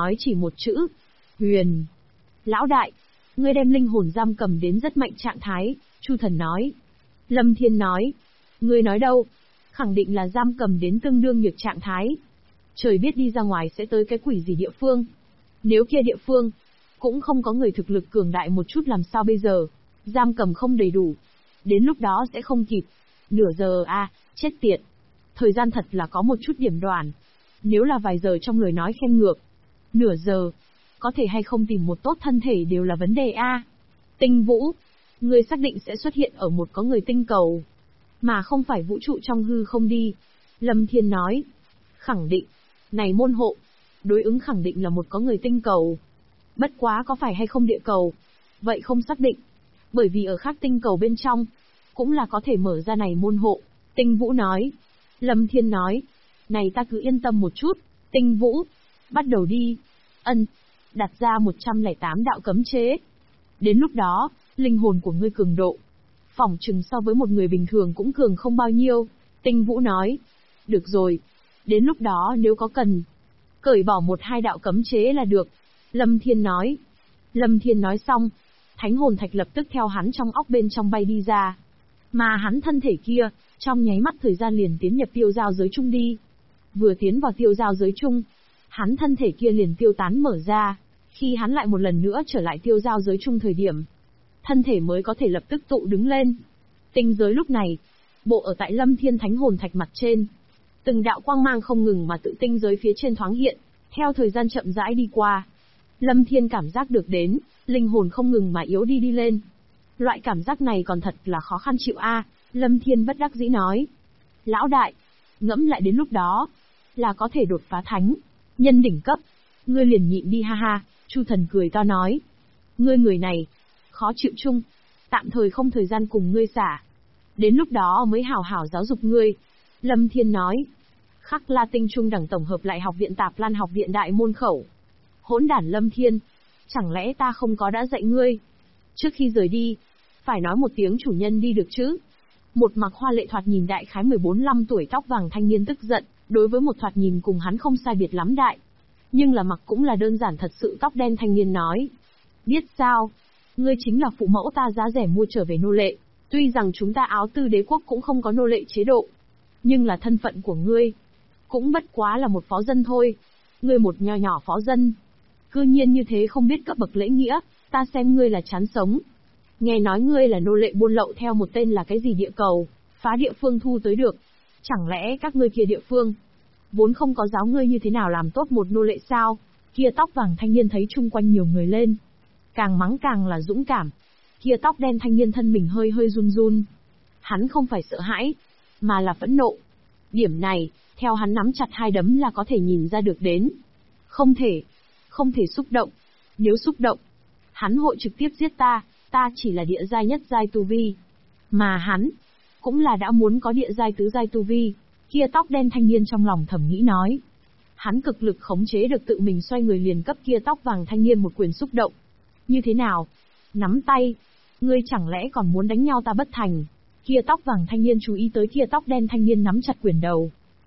nói chỉ một chữ. Huyền. Lão đại, ngươi đem linh hồn giam cầm đến rất mạnh trạng thái, Chu Thần nói. Lâm Thiên nói. Ngươi nói đâu? Khẳng định là giam cầm đến tương đương nhược trạng thái. Trời biết đi ra ngoài sẽ tới cái quỷ gì địa phương. Nếu kia địa phương cũng không có người thực lực cường đại một chút làm sao bây giờ? Giam cầm không đầy đủ. Đến lúc đó sẽ không kịp. Nửa giờ chết tiệt. Thời gian thật là có một chút điểm đoạn. Nếu là vài giờ trong lời nói khen ngược. Nửa giờ, có thể hay không tìm một tốt thân thể đều là vấn đề Tinh Vũ, ngươi xác định sẽ xuất hiện ở một có người tinh cầu, mà không phải vũ trụ trong hư không đi. Lâm Thiên nói. Khẳng định. Này môn hộ, đối ứng khẳng định là một có người tinh cầu. Bất quá có phải hay không địa cầu, vậy không xác định. Bởi vì ở khác tinh cầu bên trong, cũng là có thể mở ra này môn hộ. Tinh Vũ nói. Lâm Thiên nói. Này ta cứ yên tâm một chút. Tinh Vũ, bắt đầu đi. Đặt ra 108 đạo cấm chế. Đến lúc đó, linh hồn của ngươi cường độ, phỏng chừng so với một người bình thường cũng cường không bao nhiêu. Tinh Vũ nói. Được rồi. Đến lúc đó nếu có cần, cởi bỏ 1-2 đạo cấm chế là được. Lâm Thiên nói. Lâm Thiên nói xong, thánh hồn thạch lập tức theo hắn trong óc bên trong bay đi ra. Mà hắn thân thể kia, trong nháy mắt thời gian liền tiến nhập tiêu giao giới chung đi. Vừa tiến vào tiêu giao giới chung, hắn thân thể kia liền tiêu tán mở ra. Khi hắn lại một lần nữa trở lại tiêu giao giới chung thời điểm, thân thể mới có thể lập tức tụ đứng lên. Tinh giới lúc này, bộ ở tại Lâm Thiên thánh hồn thạch mặt trên. Từng đạo quang mang không ngừng mà tự tinh giới phía trên thoáng hiện, theo thời gian chậm rãi đi qua. Lâm Thiên cảm giác được đến, linh hồn không ngừng mà yếu đi đi lên. Loại cảm giác này còn thật là khó khăn chịu Lâm Thiên bất đắc dĩ nói. Lão đại, ngẫm lại đến lúc đó, là có thể đột phá thánh nhân đỉnh cấp. Ngươi liền nhịn đi ha ha, Chu Thần cười to nói. Ngươi người này, khó chịu chung, tạm thời không thời gian cùng ngươi xả. Đến lúc đó mới hào hảo giáo dục ngươi. Lâm Thiên nói. Khắc La Tinh trung đẳng tổng hợp lại học viện Tạp Lan học viện đại môn khẩu. Hỗn đản Lâm Thiên, chẳng lẽ ta không có đã dạy ngươi? Trước khi rời đi, phải nói một tiếng chủ nhân đi được chứ? Một mặc hoa lệ thoạt nhìn đại khái 14-15 tuổi tóc vàng thanh niên tức giận, đối với một thoạt nhìn cùng hắn không sai biệt lắm đại. Nhưng là mặc cũng là đơn giản thật sự tóc đen thanh niên nói. Biết sao? Ngươi chính là phụ mẫu ta giá rẻ mua trở về nô lệ. Tuy rằng chúng ta Áo Tư đế quốc cũng không có nô lệ chế độ, nhưng là thân phận của ngươi cũng bất quá là một phó dân thôi. Ngươi một nho nhỏ phó dân, cư nhiên như thế không biết cấp bậc lễ nghĩa, ta xem ngươi là chán sống. Nghe nói ngươi là nô lệ buôn lậu theo một tên là cái gì địa cầu, phá địa phương thu tới được. Chẳng lẽ các ngươi kia địa phương vốn không có giáo ngươi như thế nào làm tốt một nô lệ sao? Kia tóc vàng thanh niên thấy chung quanh nhiều người lên, càng mắng càng là dũng cảm. Kia tóc đen thanh niên thân mình hơi hơi run run. Hắn không phải sợ hãi, mà là phẫn nộ. Điểm này, theo hắn nắm chặt hai đấm là có thể nhìn ra được đến. Không thể xúc động. Nếu xúc động, hắn hội trực tiếp giết ta chỉ là địa giai nhất giai tu vi. Mà hắn, cũng là đã muốn có địa giai tứ giai tu vi. Kia tóc đen thanh niên trong lòng thầm nghĩ nói. Hắn cực lực khống chế được tự mình xoay người liền cấp kia tóc vàng thanh niên một quyền xúc động. Như thế nào? Nắm tay. Ngươi chẳng lẽ còn muốn đánh nhau ta bất thành? Kia tóc vàng thanh niên chú ý tới kia tóc đen thanh niên nắm chặt quyền đầu.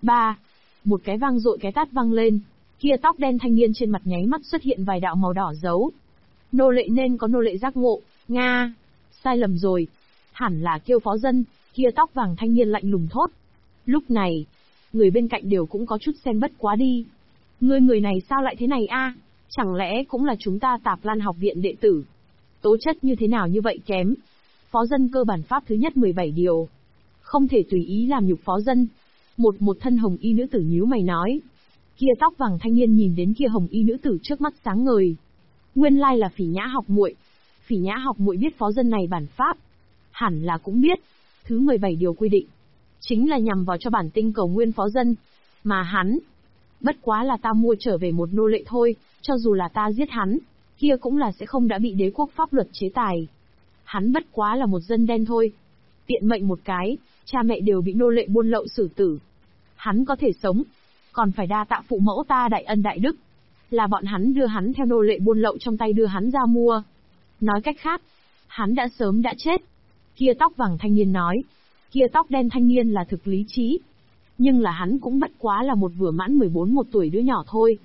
Một cái vang dội cái tát vang lên. Kia tóc đen thanh niên trên mặt nháy mắt xuất hiện vài đạo màu đỏ dấu. Nô lệ nên có nô lệ giác ngộ, Nga. Sai lầm rồi. Hẳn là kêu phó dân, kia tóc vàng thanh niên lạnh lùng thốt. Lúc này, người bên cạnh đều cũng có chút xem bất quá đi. Người này sao lại thế này Chẳng lẽ cũng là chúng ta Tạp Lan học viện đệ tử? Tố chất như thế nào như vậy kém? Phó dân cơ bản pháp thứ nhất 17 điều. Không thể tùy ý làm nhục phó dân. Một thân hồng y nữ tử nhíu mày nói. Kia tóc vàng thanh niên nhìn đến kia hồng y nữ tử trước mắt sáng ngời. Nguyên lai là Phỉ Nhã học muội. Phỉ Nhã học muội biết phó dân này bản pháp. Hẳn là cũng biết. Thứ 17 điều quy định, chính là nhằm vào cho bản tinh cầu nguyên phó dân. Mà hắn, bất quá là ta mua trở về một nô lệ thôi, cho dù là ta giết hắn, kia cũng là sẽ không đã bị đế quốc pháp luật chế tài. Hắn bất quá là một dân đen thôi. Tiện mệnh một cái, cha mẹ đều bị nô lệ buôn lậu xử tử. Hắn có thể sống, còn phải đa tạ phụ mẫu ta đại ân đại đức. Là bọn hắn đưa hắn theo nô lệ buôn lậu trong tay đưa hắn ra mua. Nói cách khác, hắn đã sớm đã chết. Kia tóc vàng thanh niên nói. Kia tóc đen thanh niên là thực lý trí. Nhưng là hắn cũng bất quá là một vừa mãn 14 một tuổi đứa nhỏ thôi.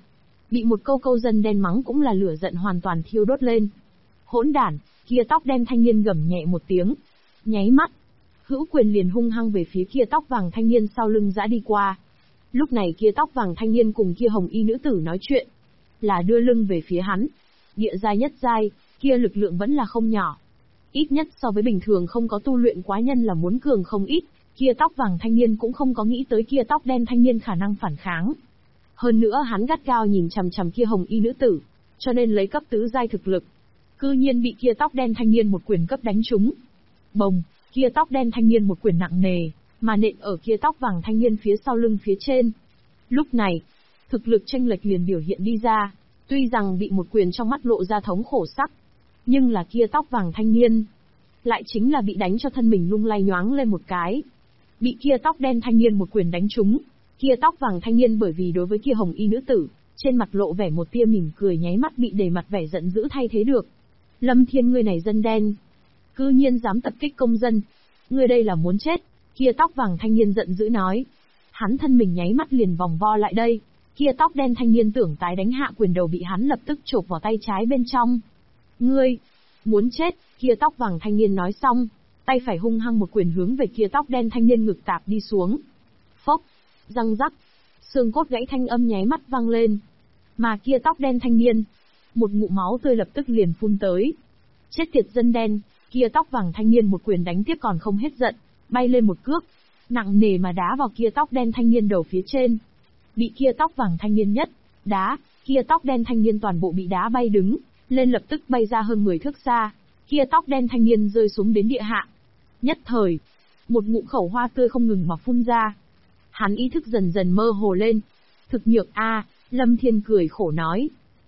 Bị một câu câu dân đen mắng cũng là lửa giận hoàn toàn thiêu đốt lên. Hỗn đản, kia tóc đen thanh niên gầm nhẹ một tiếng. Nháy mắt, hữu quyền liền hung hăng về phía kia tóc vàng thanh niên sau lưng giã đi qua. Lúc này kia tóc vàng thanh niên cùng kia hồng y nữ tử nói chuyện, là đưa lưng về phía hắn. Địa giai nhất giai, kia lực lượng vẫn là không nhỏ. Ít nhất so với bình thường không có tu luyện quá nhân là muốn cường không ít, kia tóc vàng thanh niên cũng không có nghĩ tới kia tóc đen thanh niên khả năng phản kháng. Hơn nữa hắn gắt gao nhìn chằm chằm kia hồng y nữ tử, cho nên lấy cấp tứ giai thực lực. Cư nhiên bị kia tóc đen thanh niên một quyền cấp đánh trúng. Bồng, kia tóc đen thanh niên một quyền nặng nề, mà nện ở kia tóc vàng thanh niên phía sau lưng phía trên. Lúc này, thực lực chênh lệch liền biểu hiện đi ra, tuy rằng bị một quyền trong mắt lộ ra thống khổ sắc, nhưng là kia tóc vàng thanh niên, lại chính là bị đánh cho thân mình lung lay nhoáng lên một cái. Bị kia tóc đen thanh niên một quyền đánh trúng, kia tóc vàng thanh niên bởi vì đối với kia hồng y nữ tử, trên mặt lộ vẻ một tia mỉm cười nháy mắt bị đầy mặt vẻ giận dữ thay thế được. Lâm Thiên ngươi này dân đen, cư nhiên dám tập kích công dân, ngươi đây là muốn chết, kia tóc vàng thanh niên giận dữ nói. Hắn thân mình nháy mắt liền vòng vo lại đây, kia tóc đen thanh niên tưởng tái đánh hạ quyền đầu bị hắn lập tức chộp vào tay trái bên trong. Ngươi, muốn chết, kia tóc vàng thanh niên nói xong, tay phải hung hăng một quyền hướng về kia tóc đen thanh niên ngực tạp đi xuống. Phốc, răng rắc, xương cốt gãy thanh âm nháy mắt vang lên. Mà kia tóc đen thanh niên, một ngụm máu tươi lập tức liền phun tới. Chết tiệt dân đen, kia tóc vàng thanh niên một quyền đánh tiếp còn không hết giận, bay lên một cước, nặng nề mà đá vào kia tóc đen thanh niên đầu phía trên. Bị kia tóc vàng thanh niên nhất đá, kia tóc đen thanh niên toàn bộ bị đá bay đứng lên, lập tức bay ra hơn 10 thước xa. Kia tóc đen thanh niên rơi xuống đến địa hạ. Nhất thời, một ngụm khẩu hoa tươi không ngừng mà phun ra. Hắn ý thức dần dần mơ hồ lên. Thực nhược a, Lâm Thiên cười khổ nói.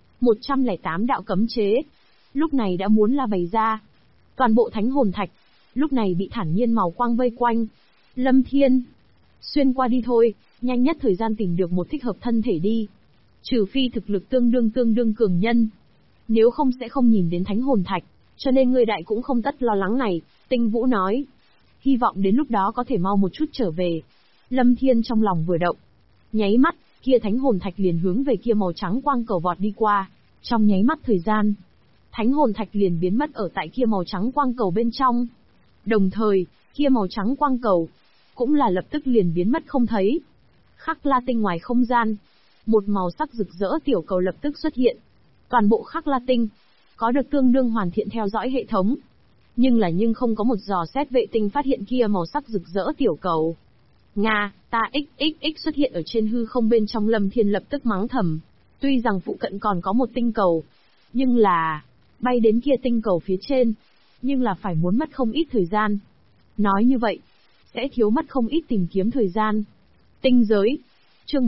108 đạo cấm chế, lúc này đã muốn là bày ra. Toàn bộ thánh hồn thạch, lúc này bị thản nhiên màu quang vây quanh. Lâm Thiên, xuyên qua đi thôi, nhanh nhất thời gian tìm được một thích hợp thân thể đi. Trừ phi thực lực tương đương cường nhân. Nếu không sẽ không nhìn đến thánh hồn thạch, cho nên ngươi đại cũng không tất lo lắng này, Tinh Vũ nói. Hy vọng đến lúc đó có thể mau một chút trở về. Lâm Thiên trong lòng vừa động. Nháy mắt, kia thánh hồn thạch liền hướng về kia màu trắng quang cầu vọt đi qua. Trong nháy mắt thời gian, thánh hồn thạch liền biến mất ở tại kia màu trắng quang cầu bên trong. Đồng thời, kia màu trắng quang cầu, cũng là lập tức liền biến mất không thấy. Khắc La Tinh ngoài không gian, một màu sắc rực rỡ tiểu cầu lập tức xuất hiện. Toàn bộ Khắc La Tinh, có được tương đương hoàn thiện theo dõi hệ thống. Nhưng không có một dò xét vệ tinh phát hiện kia màu sắc rực rỡ tiểu cầu. Nga, ta XXX xuất hiện ở trên hư không bên trong. Lâm Thiên lập tức mắng thầm. Tuy rằng phụ cận còn có một tinh cầu, nhưng là, bay đến kia tinh cầu phía trên, nhưng là phải muốn mất không ít thời gian. Nói như vậy, sẽ thiếu mất không ít tìm kiếm thời gian. Tinh giới, chương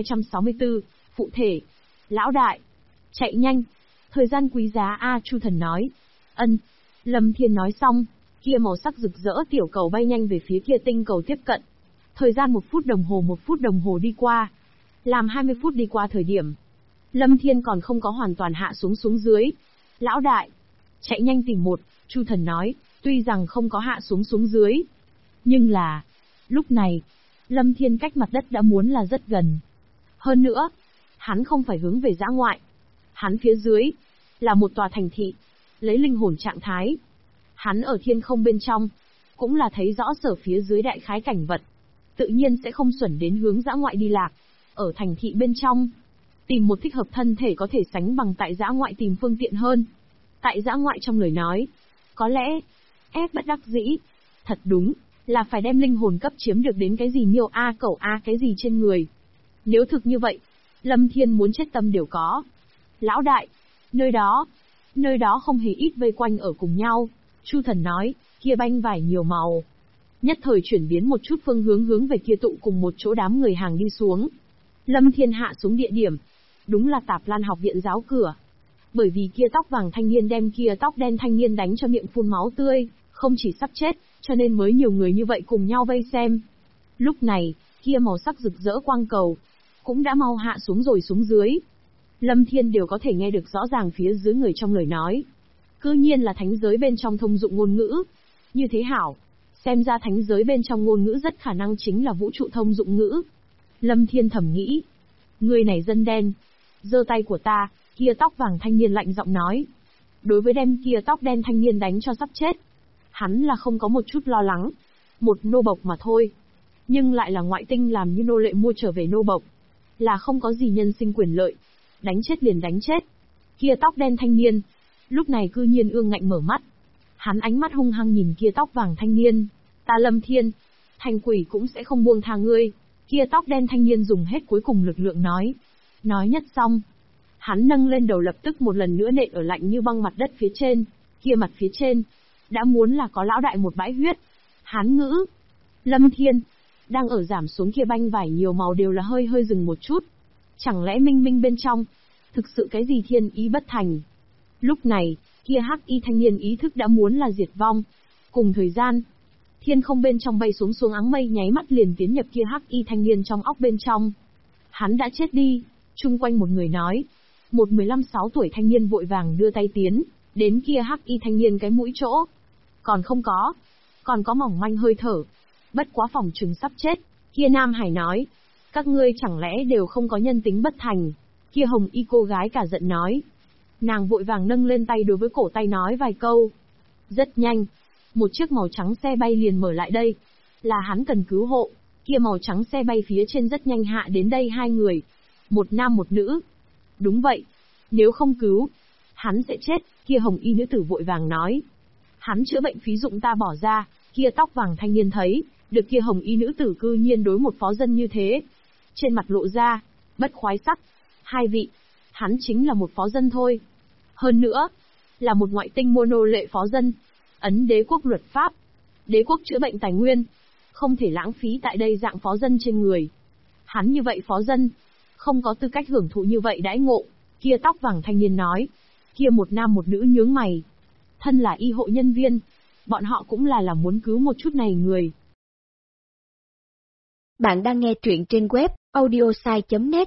1264, phụ thể. Lão đại, chạy nhanh, thời gian quý giá a, Chu Thần nói. Ân, Lâm Thiên nói xong, kia màu sắc rực rỡ tiểu cầu bay nhanh về phía kia tinh cầu tiếp cận. Thời gian 1 phút đồng hồ đi qua. Làm 20 phút đi qua thời điểm, Lâm Thiên còn không có hoàn toàn hạ xuống dưới. Lão đại, chạy nhanh tìm một, Chu Thần nói, tuy rằng không có hạ xuống dưới. Nhưng là, lúc này, Lâm Thiên cách mặt đất đã muốn là rất gần. Hơn nữa, hắn không phải hướng về dã ngoại. Hắn phía dưới, là một tòa thành thị, lấy linh hồn trạng thái. Hắn ở thiên không bên trong, cũng là thấy rõ sở phía dưới đại khái cảnh vật. Tự nhiên sẽ không xuẩn đến hướng dã ngoại đi lạc. Ở thành thị bên trong, tìm một thích hợp thân thể có thể sánh bằng tại dã ngoại tìm phương tiện hơn. Tại dã ngoại trong lời nói, có lẽ, ép bất đắc dĩ. Thật đúng, là phải đem linh hồn cấp chiếm được đến cái gì miêu a cẩu a cái gì trên người. Nếu thực như vậy, Lâm Thiên muốn chết tâm đều có. Lão đại, nơi đó không hề ít vây quanh ở cùng nhau. Chu Thần nói, kia banh vải nhiều màu. Nhất thời chuyển biến một chút phương hướng về kia tụ cùng một chỗ đám người hàng đi xuống. Lâm Thiên hạ xuống địa điểm, đúng là Tạp Lan học viện giáo cửa. Bởi vì kia tóc vàng thanh niên đem kia tóc đen thanh niên đánh cho miệng phun máu tươi, không chỉ sắp chết, cho nên mới nhiều người như vậy cùng nhau vây xem. Lúc này, kia màu sắc rực rỡ quang cầu, cũng đã mau hạ xuống rồi xuống dưới. Lâm Thiên đều có thể nghe được rõ ràng phía dưới người trong lời nói. Cư nhiên là thánh giới bên trong thông dụng ngôn ngữ. Như thế hảo, xem ra thánh giới bên trong ngôn ngữ rất khả năng chính là vũ trụ thông dụng ngữ. Lâm Thiên thầm nghĩ, người này dân đen, Giơ tay của ta, kia tóc vàng thanh niên lạnh giọng nói. Đối với đem kia tóc đen thanh niên đánh cho sắp chết, hắn là không có một chút lo lắng. Một nô bộc mà thôi. Nhưng lại là ngoại tinh làm như nô lệ mua trở về nô bộc. Là không có gì nhân sinh quyền lợi. Đánh chết liền đánh chết. Kia tóc đen thanh niên. Lúc này cư nhiên ương ngạnh mở mắt. Hắn ánh mắt hung hăng nhìn kia tóc vàng thanh niên. Ta Lâm Thiên. Thành quỷ cũng sẽ không buông tha ngươi. Kia tóc đen thanh niên dùng hết cuối cùng lực lượng nói. Nói nhất xong. Hắn nâng lên đầu lập tức một lần nữa nện ở lạnh như băng mặt đất phía trên. Kia mặt phía trên. Đã muốn là có lão đại một bãi huyết. Hán ngữ. Lâm Thiên. Đang ở giảm xuống kia banh vải nhiều màu đều là hơi hơi dừng một chút. Chẳng lẽ minh minh bên trong. Thực sự cái gì thiên ý bất thành. Lúc này, kia hắc y thanh niên ý thức đã muốn là diệt vong. Cùng thời gian. Thiên không bên trong bay xuống áng mây nháy mắt liền tiến nhập kia hắc y thanh niên trong óc bên trong. Hắn đã chết đi. Chung quanh một người nói. Một 15-16 tuổi thanh niên vội vàng đưa tay tiến. Đến kia hắc y thanh niên cái mũi chỗ. Còn không có. Còn có mỏng manh hơi thở. Bất quá phòng trừng sắp chết. Kia Nam Hải nói. Các ngươi chẳng lẽ đều không có nhân tính bất thành. Kia hồng y cô gái cả giận nói. Nàng vội vàng nâng lên tay đối với cổ tay nói vài câu. Rất nhanh. Một chiếc màu trắng xe bay liền mở lại đây. Là hắn cần cứu hộ. Kia màu trắng xe bay phía trên rất nhanh hạ đến đây hai người. Một nam một nữ. Đúng vậy. Nếu không cứu, hắn sẽ chết. Kia hồng y nữ tử vội vàng nói. Hắn chữa bệnh phí dụng ta bỏ ra. Kia tóc vàng thanh niên thấy, được kia hồng y nữ tử cư nhiên đối một phó dân như thế. Trên mặt lộ ra, bất khoái sắc. Hai vị, hắn chính là một phó dân thôi. Hơn nữa, là một ngoại tinh mua nô lệ phó dân. Ấn đế quốc luật pháp. Đế quốc chữa bệnh tài nguyên. Không thể lãng phí tại đây dạng phó dân trên người. Hắn như vậy phó dân, không có tư cách hưởng thụ như vậy đãi ngộ. Kia tóc vàng thanh niên nói. Kia một nam một nữ nhướng mày. Thân là y hộ nhân viên. Bọn họ cũng là muốn cứu một chút này người. Bạn đang nghe truyện trên web audiosai.net.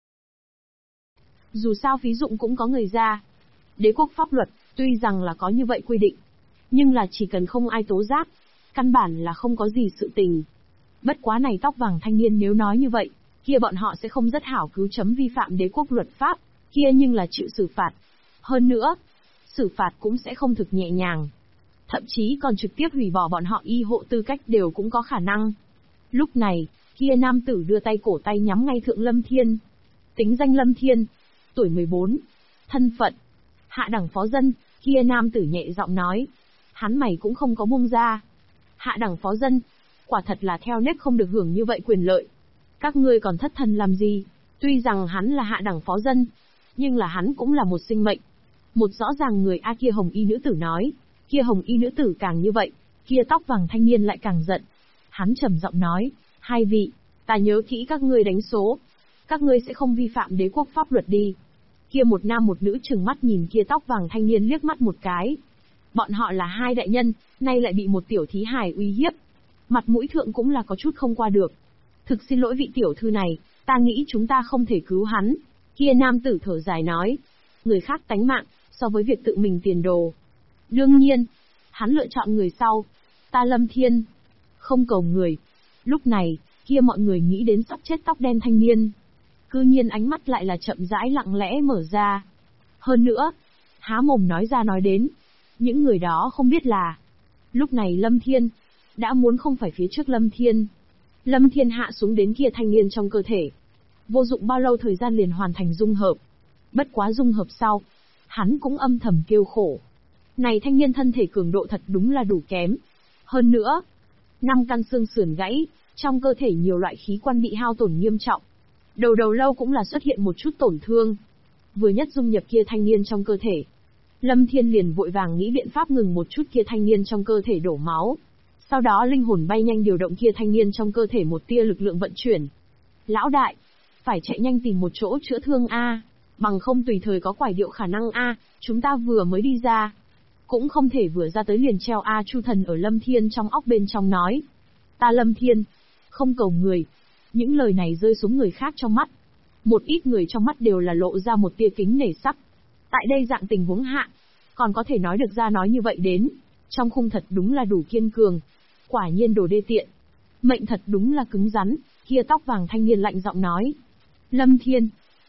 Dù sao phí dụng cũng có người ra. Đế quốc pháp luật, tuy rằng là có như vậy quy định. Nhưng là chỉ cần không ai tố giác. Căn bản là không có gì sự tình. Bất quá này tóc vàng thanh niên nếu nói như vậy. Kia bọn họ sẽ không rất hảo cứu chấm vi phạm đế quốc luật pháp. Kia nhưng là chịu xử phạt. Hơn nữa, xử phạt cũng sẽ không thực nhẹ nhàng. Thậm chí còn trực tiếp hủy bỏ bọn họ y hộ tư cách đều cũng có khả năng. Lúc này, kia nam tử đưa tay cổ tay nhắm ngay thượng Lâm Thiên. Tính danh Lâm Thiên, tuổi 14, thân phận, hạ đẳng phó dân, kia nam tử nhẹ giọng nói. Hắn mày cũng không có buông ra. Hạ đẳng phó dân, quả thật là theo nếp không được hưởng như vậy quyền lợi. Các ngươi còn thất thần làm gì? Tuy rằng hắn là hạ đẳng phó dân, nhưng là hắn cũng là một sinh mệnh. Một rõ ràng người A kia hồng y nữ tử nói. Kia hồng y nữ tử càng như vậy, kia tóc vàng thanh niên lại càng giận. Hắn trầm giọng nói, hai vị, ta nhớ kỹ các ngươi đánh số. Các ngươi sẽ không vi phạm đế quốc pháp luật đi. Kia một nam một nữ trừng mắt nhìn kia tóc vàng thanh niên liếc mắt một cái. Bọn họ là hai đại nhân, nay lại bị một tiểu thí hài uy hiếp. Mặt mũi thượng cũng là có chút không qua được. Thực xin lỗi vị tiểu thư này, ta nghĩ chúng ta không thể cứu hắn. Kia nam tử thở dài nói, người khác tánh mạng, so với việc tự mình tiền đồ. Đương nhiên, hắn lựa chọn người sau. Ta Lâm Thiên, không cầu người. Lúc này, kia mọi người nghĩ đến sắp chết tóc đen thanh niên. Cư nhiên ánh mắt lại là chậm rãi lặng lẽ mở ra. Hơn nữa, há mồm nói ra nói đến. Những người đó không biết là. Lúc này Lâm Thiên, đã muốn không phải phía trước Lâm Thiên. Lâm Thiên hạ xuống đến kia thanh niên trong cơ thể. Vô dụng bao lâu thời gian liền hoàn thành dung hợp. Bất quá dung hợp sau, hắn cũng âm thầm kêu khổ. Này thanh niên thân thể cường độ thật đúng là đủ kém. Hơn nữa, 5 căn xương sườn gãy, trong cơ thể nhiều loại khí quan bị hao tổn nghiêm trọng. Đầu lâu cũng là xuất hiện một chút tổn thương. Vừa nhất dung nhập kia thanh niên trong cơ thể, Lâm Thiên liền vội vàng nghĩ biện pháp ngừng một chút kia thanh niên trong cơ thể đổ máu. Sau đó linh hồn bay nhanh điều động kia thanh niên trong cơ thể một tia lực lượng vận chuyển. Lão đại, phải chạy nhanh tìm một chỗ chữa thương a, bằng không tùy thời có quải điệu khả năng a, chúng ta vừa mới đi ra. Cũng không thể vừa ra tới liền treo a. Chu Thần ở Lâm Thiên trong óc bên trong nói. Ta Lâm Thiên, không cầu người. Những lời này rơi xuống người khác trong mắt. Một ít người trong mắt đều là lộ ra một tia kính nể sắc. Tại đây dạng tình huống hạ, còn có thể nói được ra nói như vậy đến. Trong khung thật đúng là đủ kiên cường. Quả nhiên đồ đê tiện. Mệnh thật đúng là cứng rắn. Kia tóc vàng thanh niên lạnh giọng nói. Lâm Thiên,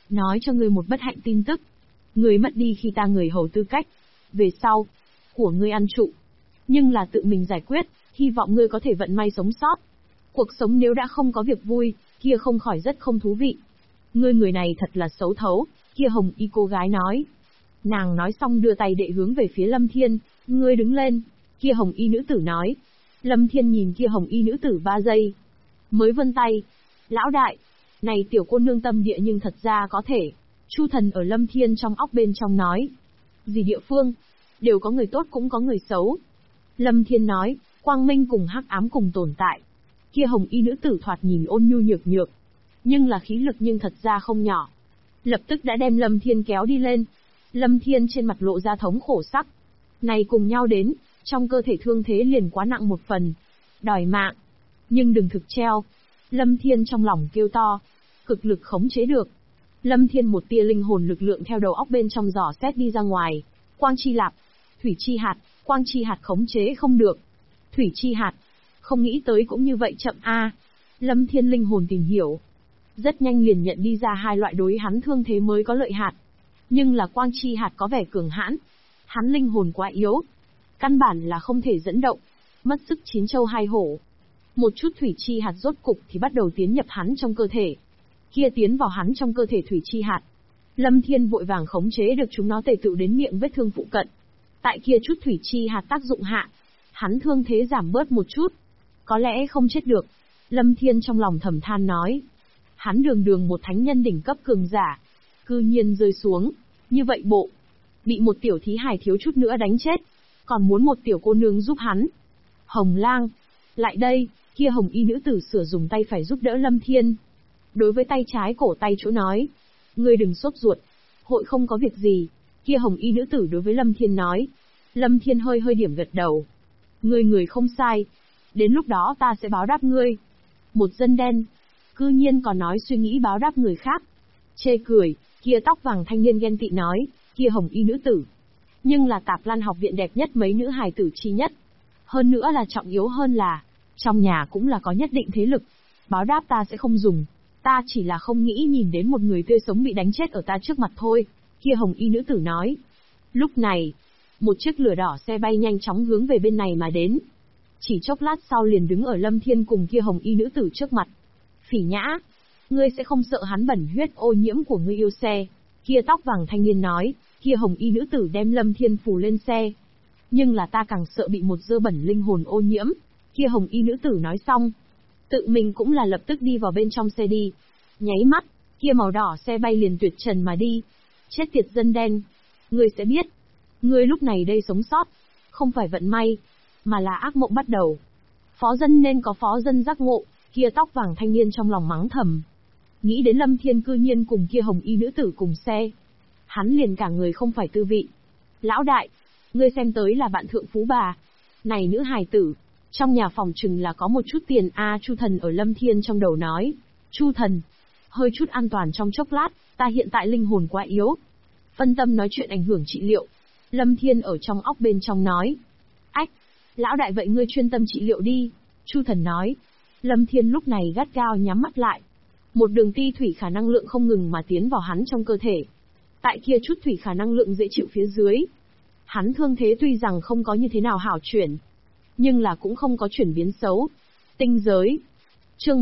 nói cho ngươi một bất hạnh tin tức. Ngươi mất đi khi ta người hầu tư cách. Về sau, của ngươi ăn trụ. Nhưng là tự mình giải quyết, hy vọng ngươi có thể vận may sống sót. Cuộc sống nếu đã không có việc vui, kia không khỏi rất không thú vị. Ngươi người này thật là xấu thấu, kia hồng y cô gái nói. Nàng nói xong đưa tay đệ hướng về phía Lâm Thiên, ngươi đứng lên, kia hồng y nữ tử nói. Lâm Thiên nhìn kia hồng y nữ tử 3 giây. Mới vươn tay. Lão đại, này tiểu cô nương tâm địa nhưng thật ra có thể. Chu Thần ở Lâm Thiên trong óc bên trong nói. Gì địa phương, đều có người tốt cũng có người xấu. Lâm Thiên nói, quang minh cùng hắc ám cùng tồn tại. Kia hồng y nữ tử thoạt nhìn ôn nhu nhược nhược, nhưng là khí lực nhưng thật ra không nhỏ. Lập tức đã đem Lâm Thiên kéo đi lên. Lâm Thiên trên mặt lộ ra thống khổ sắc. Này cùng nhau đến, trong cơ thể thương thế liền quá nặng một phần. Đòi mạng. Nhưng đừng thực treo. Lâm Thiên trong lòng kêu to. Cực lực khống chế được. Lâm Thiên một tia linh hồn lực lượng theo đầu óc bên trong dò xét đi ra ngoài. Quang chi lạp, thủy chi hạt, quang chi hạt khống chế không được. Thủy chi hạt, không nghĩ tới cũng như vậy chậm a. Lâm Thiên linh hồn tìm hiểu. Rất nhanh liền nhận đi ra hai loại đối hắn thương thế mới có lợi hạt. Nhưng là quang chi hạt có vẻ cường hãn. Hắn linh hồn quá yếu. Căn bản là không thể dẫn động. Mất sức chín châu hai hổ. Một chút thủy chi hạt rốt cục thì bắt đầu tiến nhập hắn trong cơ thể. Kia tiến vào hắn trong cơ thể thủy chi hạt. Lâm Thiên vội vàng khống chế được chúng nó tề tựu đến miệng vết thương phụ cận. Tại kia chút thủy chi hạt tác dụng hạ, hắn thương thế giảm bớt một chút. Có lẽ không chết được. Lâm Thiên trong lòng thầm than nói. Hắn đường một thánh nhân đỉnh cấp cường giả. Cư nhiên rơi xuống. Như vậy bộ. Bị một tiểu thí hài thiếu chút nữa đánh chết. Còn muốn một tiểu cô nương giúp hắn. Hồng Lang. Lại đây, kia hồng y nữ tử sửa dùng tay phải giúp đỡ Lâm Thiên. Đối với tay trái cổ tay chỗ nói. Ngươi đừng sốt ruột. Hội không có việc gì. Kia hồng y nữ tử đối với Lâm Thiên nói. Lâm Thiên hơi điểm gật đầu. Người không sai. Đến lúc đó ta sẽ báo đáp ngươi. Một dân đen. Cư nhiên còn nói suy nghĩ báo đáp người khác. Chê cười, kia tóc vàng thanh niên ghen tị nói, kia hồng y nữ tử. Nhưng là Tạp Lan học viện đẹp nhất mấy nữ hài tử chi nhất. Hơn nữa là trọng yếu hơn là, trong nhà cũng là có nhất định thế lực. Báo đáp ta sẽ không dùng. Ta chỉ là không nghĩ nhìn đến một người tươi sống bị đánh chết ở ta trước mặt thôi. Kia hồng y nữ tử nói. Lúc này, một chiếc lửa đỏ xe bay nhanh chóng hướng về bên này mà đến. Chỉ chốc lát sau liền đứng ở Lâm Thiên cùng kia hồng y nữ tử trước mặt. Phỉ Nhã, ngươi sẽ không sợ hắn bẩn huyết ô nhiễm của ngươi yêu xe. Kia tóc vàng thanh niên nói, kia hồng y nữ tử đem Lâm Thiên phủ lên xe. Nhưng là ta càng sợ bị một dơ bẩn linh hồn ô nhiễm. Kia hồng y nữ tử nói xong. Tự mình cũng là lập tức đi vào bên trong xe đi. Nháy mắt, kia màu đỏ xe bay liền tuyệt trần mà đi. Chết tiệt dân đen. Ngươi sẽ biết. Ngươi lúc này đây sống sót. Không phải vận may, mà là ác mộng bắt đầu. Phó dân nên có phó dân giác ngộ. Kia tóc vàng thanh niên trong lòng mắng thầm. Nghĩ đến Lâm Thiên cư nhiên cùng kia hồng y nữ tử cùng xe. Hắn liền cả người không phải tư vị. Lão đại, ngươi xem tới là bạn thượng phú bà. Này nữ hài tử, trong nhà phòng trừng là có một chút tiền a. Chu Thần ở Lâm Thiên trong đầu nói. Chu Thần, hơi chút an toàn trong chốc lát, ta hiện tại linh hồn quá yếu. Phân tâm nói chuyện ảnh hưởng trị liệu. Lâm Thiên ở trong óc bên trong nói. Ách, lão đại vậy ngươi chuyên tâm trị liệu đi. Chu Thần nói. Lâm Thiên lúc này gắt gao nhắm mắt lại. Một đường ti thủy khả năng lượng không ngừng mà tiến vào hắn trong cơ thể. Tại kia chút thủy khả năng lượng dễ chịu phía dưới. Hắn thương thế tuy rằng không có như thế nào hảo chuyển, nhưng là cũng không có chuyển biến xấu. Tinh giới. Chương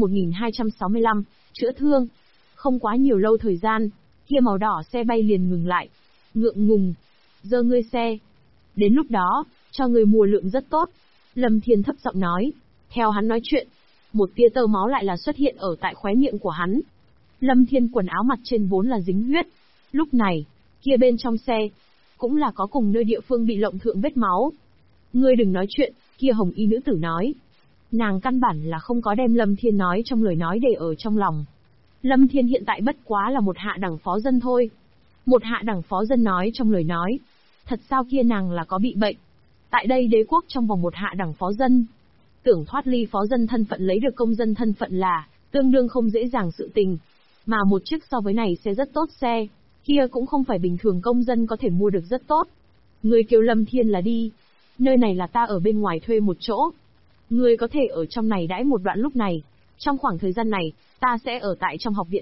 1265, chữa thương. Không quá nhiều lâu thời gian, kia màu đỏ xe bay liền ngừng lại. Ngượng ngùng. Giơ ngươi xe. Đến lúc đó, cho ngươi mùa lượng rất tốt. Lâm Thiên thấp giọng nói. Theo hắn nói chuyện, một tia tơ máu lại là xuất hiện ở tại khóe miệng của hắn. Lâm Thiên quần áo mặt trên vốn là dính huyết. Lúc này, kia bên trong xe, cũng là có cùng nơi địa phương bị lộng thượng vết máu. Ngươi đừng nói chuyện, kia hồng y nữ tử nói. Nàng căn bản là không có đem Lâm Thiên nói trong lời nói để ở trong lòng. Lâm Thiên hiện tại bất quá là một hạ đẳng phó dân thôi. Một hạ đẳng phó dân nói trong lời nói. Thật sao kia nàng là có bị bệnh. Tại đây đế quốc trong vòng một hạ đẳng phó dân. Tưởng thoát ly phó dân thân phận lấy được công dân thân phận là, tương đương không dễ dàng sự tình. Mà một chiếc so với này sẽ rất tốt xe, kia cũng không phải bình thường công dân có thể mua được rất tốt. Người kêu Lâm Thiên là đi. Nơi này là ta ở bên ngoài thuê một chỗ. Người có thể ở trong này đãi một đoạn lúc này. Trong khoảng thời gian này, ta sẽ ở tại trong học viện mặt.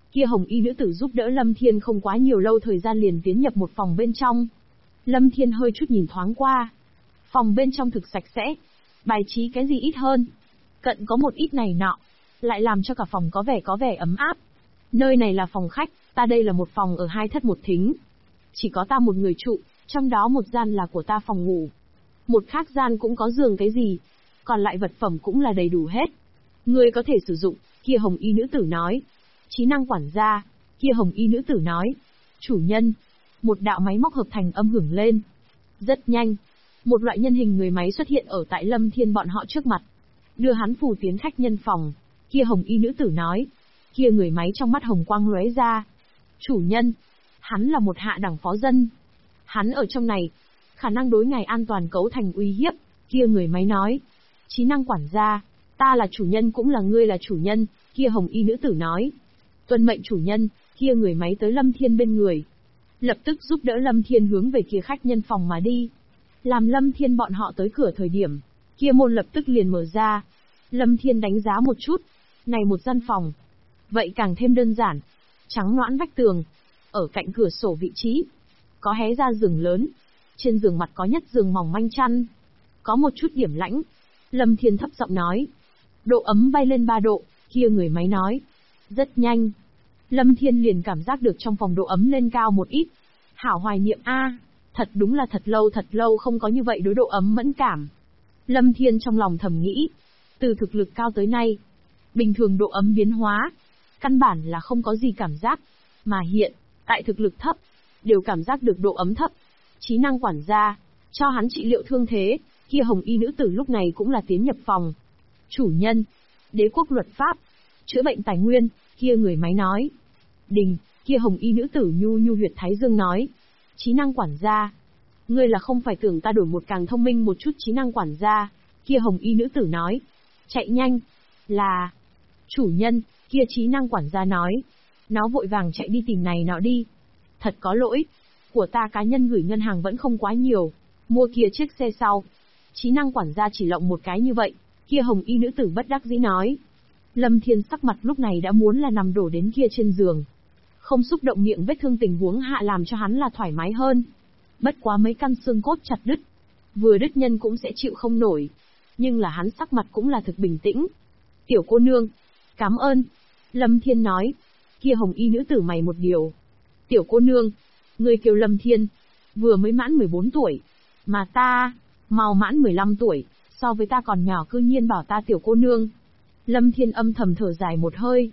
Kia hồng y nữ tử giúp đỡ Lâm Thiên không quá nhiều lâu thời gian liền tiến nhập một phòng bên trong. Lâm Thiên hơi chút nhìn thoáng qua. Phòng bên trong thực sạch sẽ. Bài trí cái gì ít hơn. Cận có một ít này nọ. Lại làm cho cả phòng có vẻ ấm áp. Nơi này là phòng khách, ta đây là một phòng ở 2 thất 1 thính. Chỉ có ta một người trụ, trong đó một gian là của ta phòng ngủ. Một khác gian cũng có giường cái gì. Còn lại vật phẩm cũng là đầy đủ hết. Ngươi có thể sử dụng, kia hồng y nữ tử nói. Trí năng quản gia, kia hồng y nữ tử nói. Chủ nhân, một đạo máy móc hợp thành âm hưởng lên. Rất nhanh, một loại nhân hình người máy xuất hiện ở tại Lâm Thiên bọn họ trước mặt. Đưa hắn phù tiến khách nhân phòng, kia hồng y nữ tử nói. Kia người máy trong mắt hồng quang lóe ra. Chủ nhân, hắn là một hạ đẳng phó dân. Hắn ở trong này, khả năng đối ngài an toàn cấu thành uy hiếp, kia người máy nói. Trí năng quản gia, ta là chủ nhân cũng là ngươi là chủ nhân, kia hồng y nữ tử nói. Tuân mệnh chủ nhân, kia người máy tới Lâm Thiên bên người. Lập tức giúp đỡ Lâm Thiên hướng về kia khách nhân phòng mà đi. Làm Lâm Thiên bọn họ tới cửa thời điểm, kia môn lập tức liền mở ra. Lâm Thiên đánh giá một chút, này một gian phòng. Vậy càng thêm đơn giản, trắng noãn vách tường. Ở cạnh cửa sổ vị trí, có hé ra giường lớn. Trên giường mặt có nhất giường mỏng manh chăn. Có một chút điểm lãnh. Lâm Thiên thấp giọng nói. Độ ấm bay lên 3 độ, kia người máy nói. Rất nhanh. Lâm Thiên liền cảm giác được trong phòng độ ấm lên cao một ít. Hảo hoài niệm a, thật đúng là thật lâu không có như vậy đối độ ấm mẫn cảm. Lâm Thiên trong lòng thầm nghĩ. Từ thực lực cao tới nay, bình thường độ ấm biến hóa, căn bản là không có gì cảm giác. Mà hiện, tại thực lực thấp, đều cảm giác được độ ấm thấp. Trí năng quản gia, cho hắn trị liệu thương thế, kia hồng y nữ tử lúc này cũng là tiến nhập phòng. Chủ nhân, đế quốc luật pháp, chữa bệnh tài nguyên, kia người máy nói. Đình, kia hồng y nữ tử nhu huyệt thái dương nói. Trí năng quản gia, ngươi là không phải tưởng ta đổi một càng thông minh một chút trí năng quản gia, kia hồng y nữ tử nói. Chạy nhanh, là, chủ nhân, kia trí năng quản gia nói. Nó vội vàng chạy đi tìm này nọ đi. Thật có lỗi, của ta cá nhân gửi ngân hàng vẫn không quá nhiều, mua kia chiếc xe sau. Trí năng quản gia chỉ lộng một cái như vậy, kia hồng y nữ tử bất đắc dĩ nói. Lâm Thiên sắc mặt lúc này đã muốn là nằm đổ đến kia trên giường. Không xúc động miệng vết thương tình huống hạ làm cho hắn là thoải mái hơn. Bất quá mấy căn xương cốt chặt đứt. Vừa đứt nhân cũng sẽ chịu không nổi. Nhưng là hắn sắc mặt cũng là thực bình tĩnh. Tiểu cô nương, cảm ơn. Lâm Thiên nói. Kia hồng y nữ tử mày một điều. Tiểu cô nương, người kêu Lâm Thiên, vừa mới mãn 14 tuổi. Mà ta, mau mãn 15 tuổi, so với ta còn nhỏ cư nhiên bảo ta tiểu cô nương. Lâm Thiên âm thầm thở dài một hơi.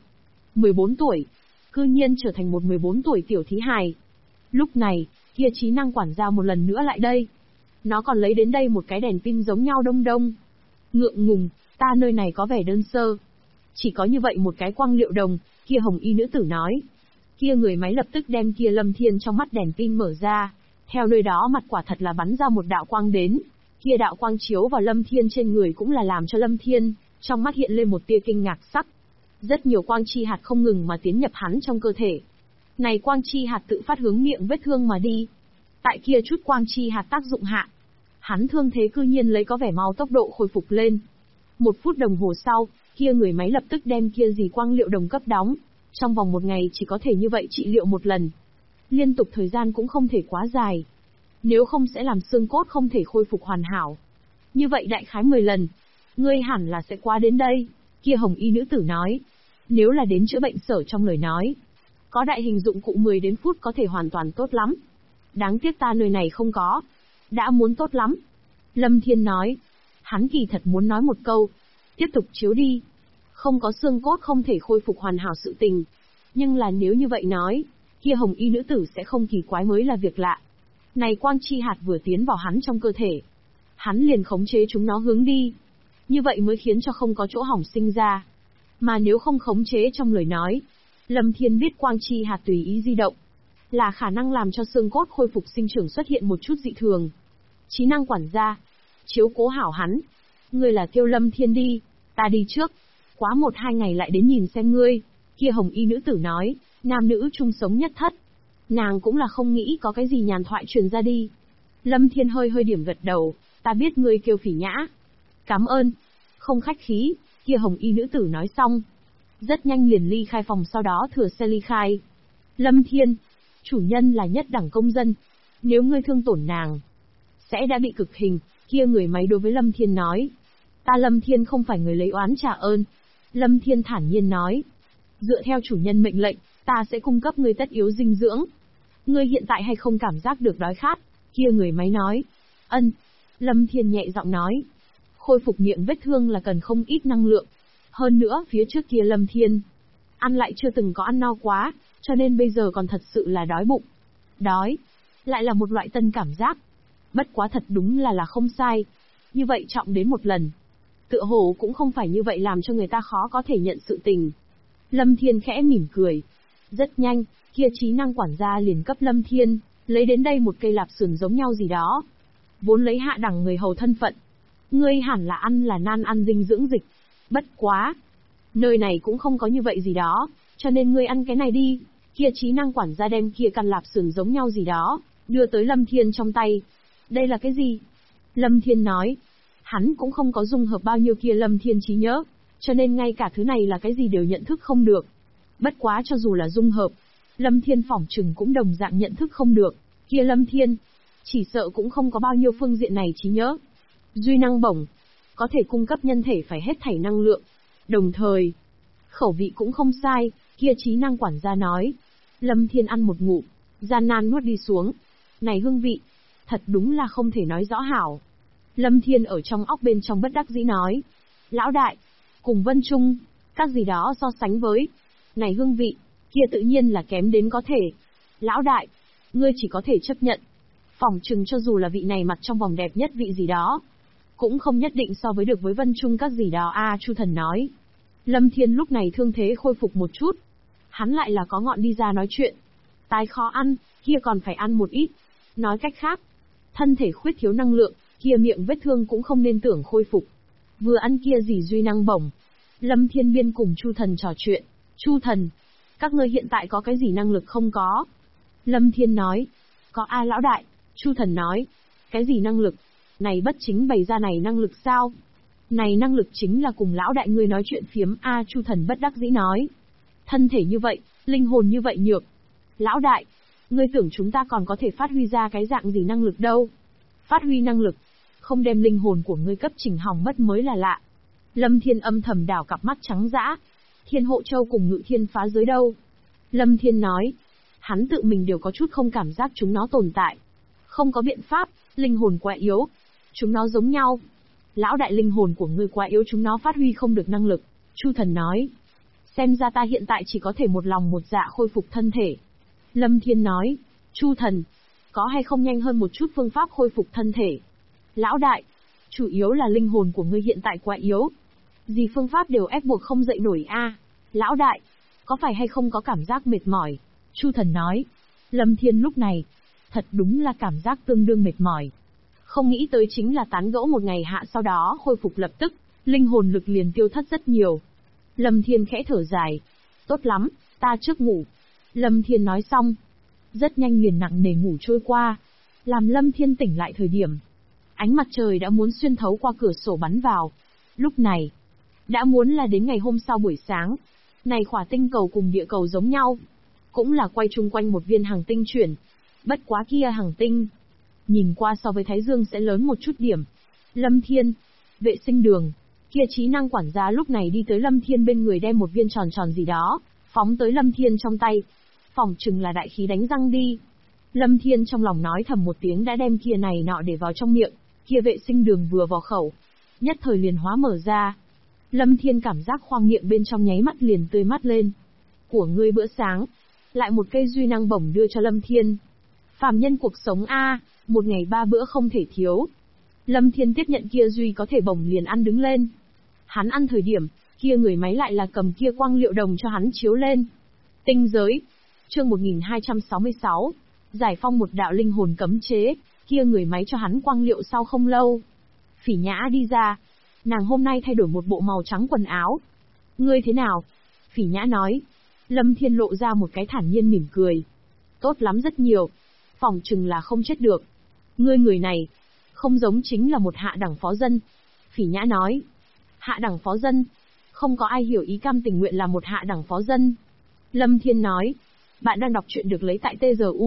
14 tuổi, cư nhiên trở thành một 14 tuổi tiểu thí hài. Lúc này, kia trí năng quản gia một lần nữa lại đây. Nó còn lấy đến đây một cái đèn pin giống nhau đông đông. Ngượng ngùng, ta nơi này có vẻ đơn sơ. Chỉ có như vậy một cái quang liệu đồng, kia hồng y nữ tử nói. Kia người máy lập tức đem kia Lâm Thiên trong mắt đèn pin mở ra. Theo nơi đó mặt quả thật là bắn ra một đạo quang đến. Kia đạo quang chiếu vào Lâm Thiên trên người cũng là làm cho Lâm Thiên trong mắt hiện lên một tia kinh ngạc sắc. Rất nhiều quang chi hạt không ngừng mà tiến nhập hắn trong cơ thể. Này quang chi hạt tự phát hướng miệng vết thương mà đi. Tại kia chút quang chi hạt tác dụng hạ, hắn thương thế cư nhiên lấy có vẻ mau tốc độ khôi phục lên. 1 phút đồng hồ sau, kia người máy lập tức đem kia gì quang liệu đồng cấp đóng. Trong vòng 1 ngày chỉ có thể như vậy trị liệu một lần. Liên tục thời gian cũng không thể quá dài. Nếu không sẽ làm xương cốt không thể khôi phục hoàn hảo. Như vậy đại khái 10 lần. Ngươi hẳn là sẽ qua đến đây, kia hồng y nữ tử nói. Nếu là đến chữa bệnh sở trong lời nói, có đại hình dụng cụ 10 đến phút có thể hoàn toàn tốt lắm. Đáng tiếc ta nơi này không có. Đã muốn tốt lắm. Lâm Thiên nói. Hắn kỳ thật muốn nói một câu. Tiếp tục chiếu đi. Không có xương cốt không thể khôi phục hoàn hảo sự tình. Nhưng là nếu như vậy nói, kia hồng y nữ tử sẽ không kỳ quái mới là việc lạ. Này quang chi hạt vừa tiến vào hắn trong cơ thể. Hắn liền khống chế chúng nó hướng đi. Như vậy mới khiến cho không có chỗ hỏng sinh ra. Mà nếu không khống chế trong lời nói, Lâm Thiên biết quang chi hạt tùy ý di động, là khả năng làm cho xương cốt khôi phục sinh trưởng xuất hiện một chút dị thường. Trí năng quản gia, chiếu cố hảo hắn. Ngươi là Tiêu Lâm Thiên đi, ta đi trước. Quá 1-2 ngày lại đến nhìn xem ngươi. Kia hồng y nữ tử nói, nam nữ chung sống nhất thất. Nàng cũng là không nghĩ có cái gì nhàn thoại truyền ra đi. Lâm Thiên hơi điểm gật đầu, ta biết ngươi kêu Phỉ Nhã. Cảm ơn. Không khách khí, kia hồng y nữ tử nói xong. rất nhanh liền ly khai phòng, sau đó thừa xe ly khai. Lâm Thiên, chủ nhân là nhất đẳng công dân. Nếu ngươi thương tổn nàng, sẽ đã bị cực hình. Kia người máy đối với Lâm Thiên nói. Ta Lâm Thiên không phải người lấy oán trả ơn. Lâm Thiên thản nhiên nói. Dựa theo chủ nhân mệnh lệnh, ta sẽ cung cấp ngươi tất yếu dinh dưỡng. Ngươi hiện tại hay không cảm giác được đói khát? Kia người máy nói. Ân. Lâm Thiên nhẹ giọng nói. Khôi phục miệng vết thương là cần không ít năng lượng. Hơn nữa phía trước kia Lâm Thiên ăn lại chưa từng có ăn no quá, cho nên bây giờ còn thật sự là đói bụng. Đói, lại là một loại tân cảm giác. Bất quá thật đúng là không sai. Như vậy trọng đến một lần. Tựa hồ cũng không phải như vậy làm cho người ta khó có thể nhận sự tình. Lâm Thiên khẽ mỉm cười. Rất nhanh, kia trí năng quản gia liền cấp Lâm Thiên lấy đến đây một cây lạp sườn giống nhau gì đó. Vốn lấy hạ đẳng người hầu thân phận. Ngươi hẳn là ăn là nan ăn dinh dưỡng dịch. Bất quá. Nơi này cũng không có như vậy gì đó, cho nên ngươi ăn cái này đi. Kia trí năng quản gia đem kia căn lạp sườn giống nhau gì đó, đưa tới Lâm Thiên trong tay. Đây là cái gì? Lâm Thiên nói. Hắn cũng không có dung hợp bao nhiêu kia Lâm Thiên trí nhớ, cho nên ngay cả thứ này là cái gì đều nhận thức không được. Bất quá cho dù là dung hợp, Lâm Thiên phỏng chừng cũng đồng dạng nhận thức không được. Kia Lâm Thiên, chỉ sợ cũng không có bao nhiêu phương diện này trí nhớ. Duy năng bổng, có thể cung cấp nhân thể phải hết thảy năng lượng. Đồng thời, khẩu vị cũng không sai, kia trí năng quản gia nói. Lâm Thiên ăn một ngụm, gian nan nuốt đi xuống. Này hương vị, thật đúng là không thể nói rõ hảo. Lâm Thiên ở trong óc bên trong bất đắc dĩ nói. Lão đại, cùng Vân Trung, các gì đó so sánh với. Này hương vị, kia tự nhiên là kém đến có thể. Lão đại, ngươi chỉ có thể chấp nhận. Phỏng chừng cho dù là vị này mặt trong vòng đẹp nhất vị gì đó, cũng không nhất định so với được với Vân Trung các gì đó Chu Thần nói. Lâm Thiên lúc này thương thế khôi phục một chút. Hắn lại là có ngọn đi ra nói chuyện. Tái khó ăn, kia còn phải ăn một ít. Nói cách khác, thân thể khuyết thiếu năng lượng, kia miệng vết thương cũng không nên tưởng khôi phục. Vừa ăn kia gì duy năng bổng. Lâm Thiên biên cùng Chu Thần trò chuyện. Chu Thần, các ngươi hiện tại có cái gì năng lực không có? Lâm Thiên nói. Có lão đại. Chu Thần nói. Cái gì năng lực? Này bất chính bày ra này năng lực sao? Này năng lực chính là cùng lão đại ngươi nói chuyện phiếm Chu Thần bất đắc dĩ nói. Thân thể như vậy, linh hồn như vậy nhược. Lão đại, ngươi tưởng chúng ta còn có thể phát huy ra cái dạng gì năng lực đâu? Phát huy năng lực, không đem linh hồn của ngươi cấp chỉnh hỏng mất mới là lạ. Lâm Thiên âm thầm đảo cặp mắt trắng dã. Thiên Hộ Châu cùng Ngự Thiên Phá Giới đâu? Lâm Thiên nói. Hắn tự mình đều có chút không cảm giác chúng nó tồn tại. Không có biện pháp, linh hồn quá yếu. Chúng nó giống nhau. Lão đại, linh hồn của ngươi quá yếu, chúng nó phát huy không được năng lực. Chu Thần nói. Xem ra ta hiện tại chỉ có thể một lòng một dạ khôi phục thân thể. Lâm Thiên nói. Chu Thần, có hay không nhanh hơn một chút phương pháp khôi phục thân thể? Lão đại, chủ yếu là linh hồn của ngươi hiện tại quá yếu. Gì phương pháp đều ép buộc không dậy nổi Lão đại, có phải hay không có cảm giác mệt mỏi? Chu Thần nói. Lâm Thiên lúc này, thật đúng là cảm giác tương đương mệt mỏi. Không nghĩ tới chính là tán gẫu một ngày hạ sau đó khôi phục lập tức, linh hồn lực liền tiêu thất rất nhiều. Lâm Thiên khẽ thở dài. Tốt lắm, ta trước ngủ. Lâm Thiên nói xong. Rất nhanh liền nặng nề ngủ trôi qua. Làm Lâm Thiên tỉnh lại thời điểm, ánh mặt trời đã muốn xuyên thấu qua cửa sổ bắn vào. Lúc này, đã muốn là đến ngày hôm sau buổi sáng. Này khỏa tinh cầu cùng địa cầu giống nhau, cũng là quay chung quanh một viên hành tinh chuyển. Bất quá kia hành tinh, nhìn qua so với Thái Dương sẽ lớn một chút điểm. Lâm Thiên, vệ sinh đường, kia trí năng quản gia lúc này đi tới Lâm Thiên bên người đem một viên tròn tròn gì đó, phóng tới Lâm Thiên trong tay. Phỏng chừng là đại khí đánh răng đi. Lâm Thiên trong lòng nói thầm một tiếng đã đem kia này nọ để vào trong miệng, kia vệ sinh đường vừa vào khẩu, nhất thời liền hóa mở ra. Lâm Thiên cảm giác khoang miệng bên trong nháy mắt liền tươi mắt lên. Của ngươi bữa sáng, lại một cây duy năng bổng đưa cho Lâm Thiên. Phàm nhân cuộc sống một ngày 3 bữa không thể thiếu. Lâm Thiên tiếp nhận kia duy có thể bổng liền ăn đứng lên. Hắn ăn thời điểm, kia người máy lại là cầm kia quang liệu đồng cho hắn chiếu lên. Tinh giới, chương 1266, giải phong một đạo linh hồn cấm chế, kia người máy cho hắn quang liệu sau không lâu. Phỉ Nhã đi ra, nàng hôm nay thay đổi một bộ màu trắng quần áo. Ngươi thế nào? Phỉ Nhã nói. Lâm Thiên lộ ra một cái thản nhiên mỉm cười. Tốt lắm rất nhiều, phỏng chừng là không chết được. Ngươi người này, không giống chính là một hạ đẳng phó dân. Phỉ Nhã nói. Hạ đẳng phó dân? Không có ai hiểu ý cam tình nguyện là một hạ đẳng phó dân. Lâm Thiên nói. Bạn đang đọc truyện được lấy tại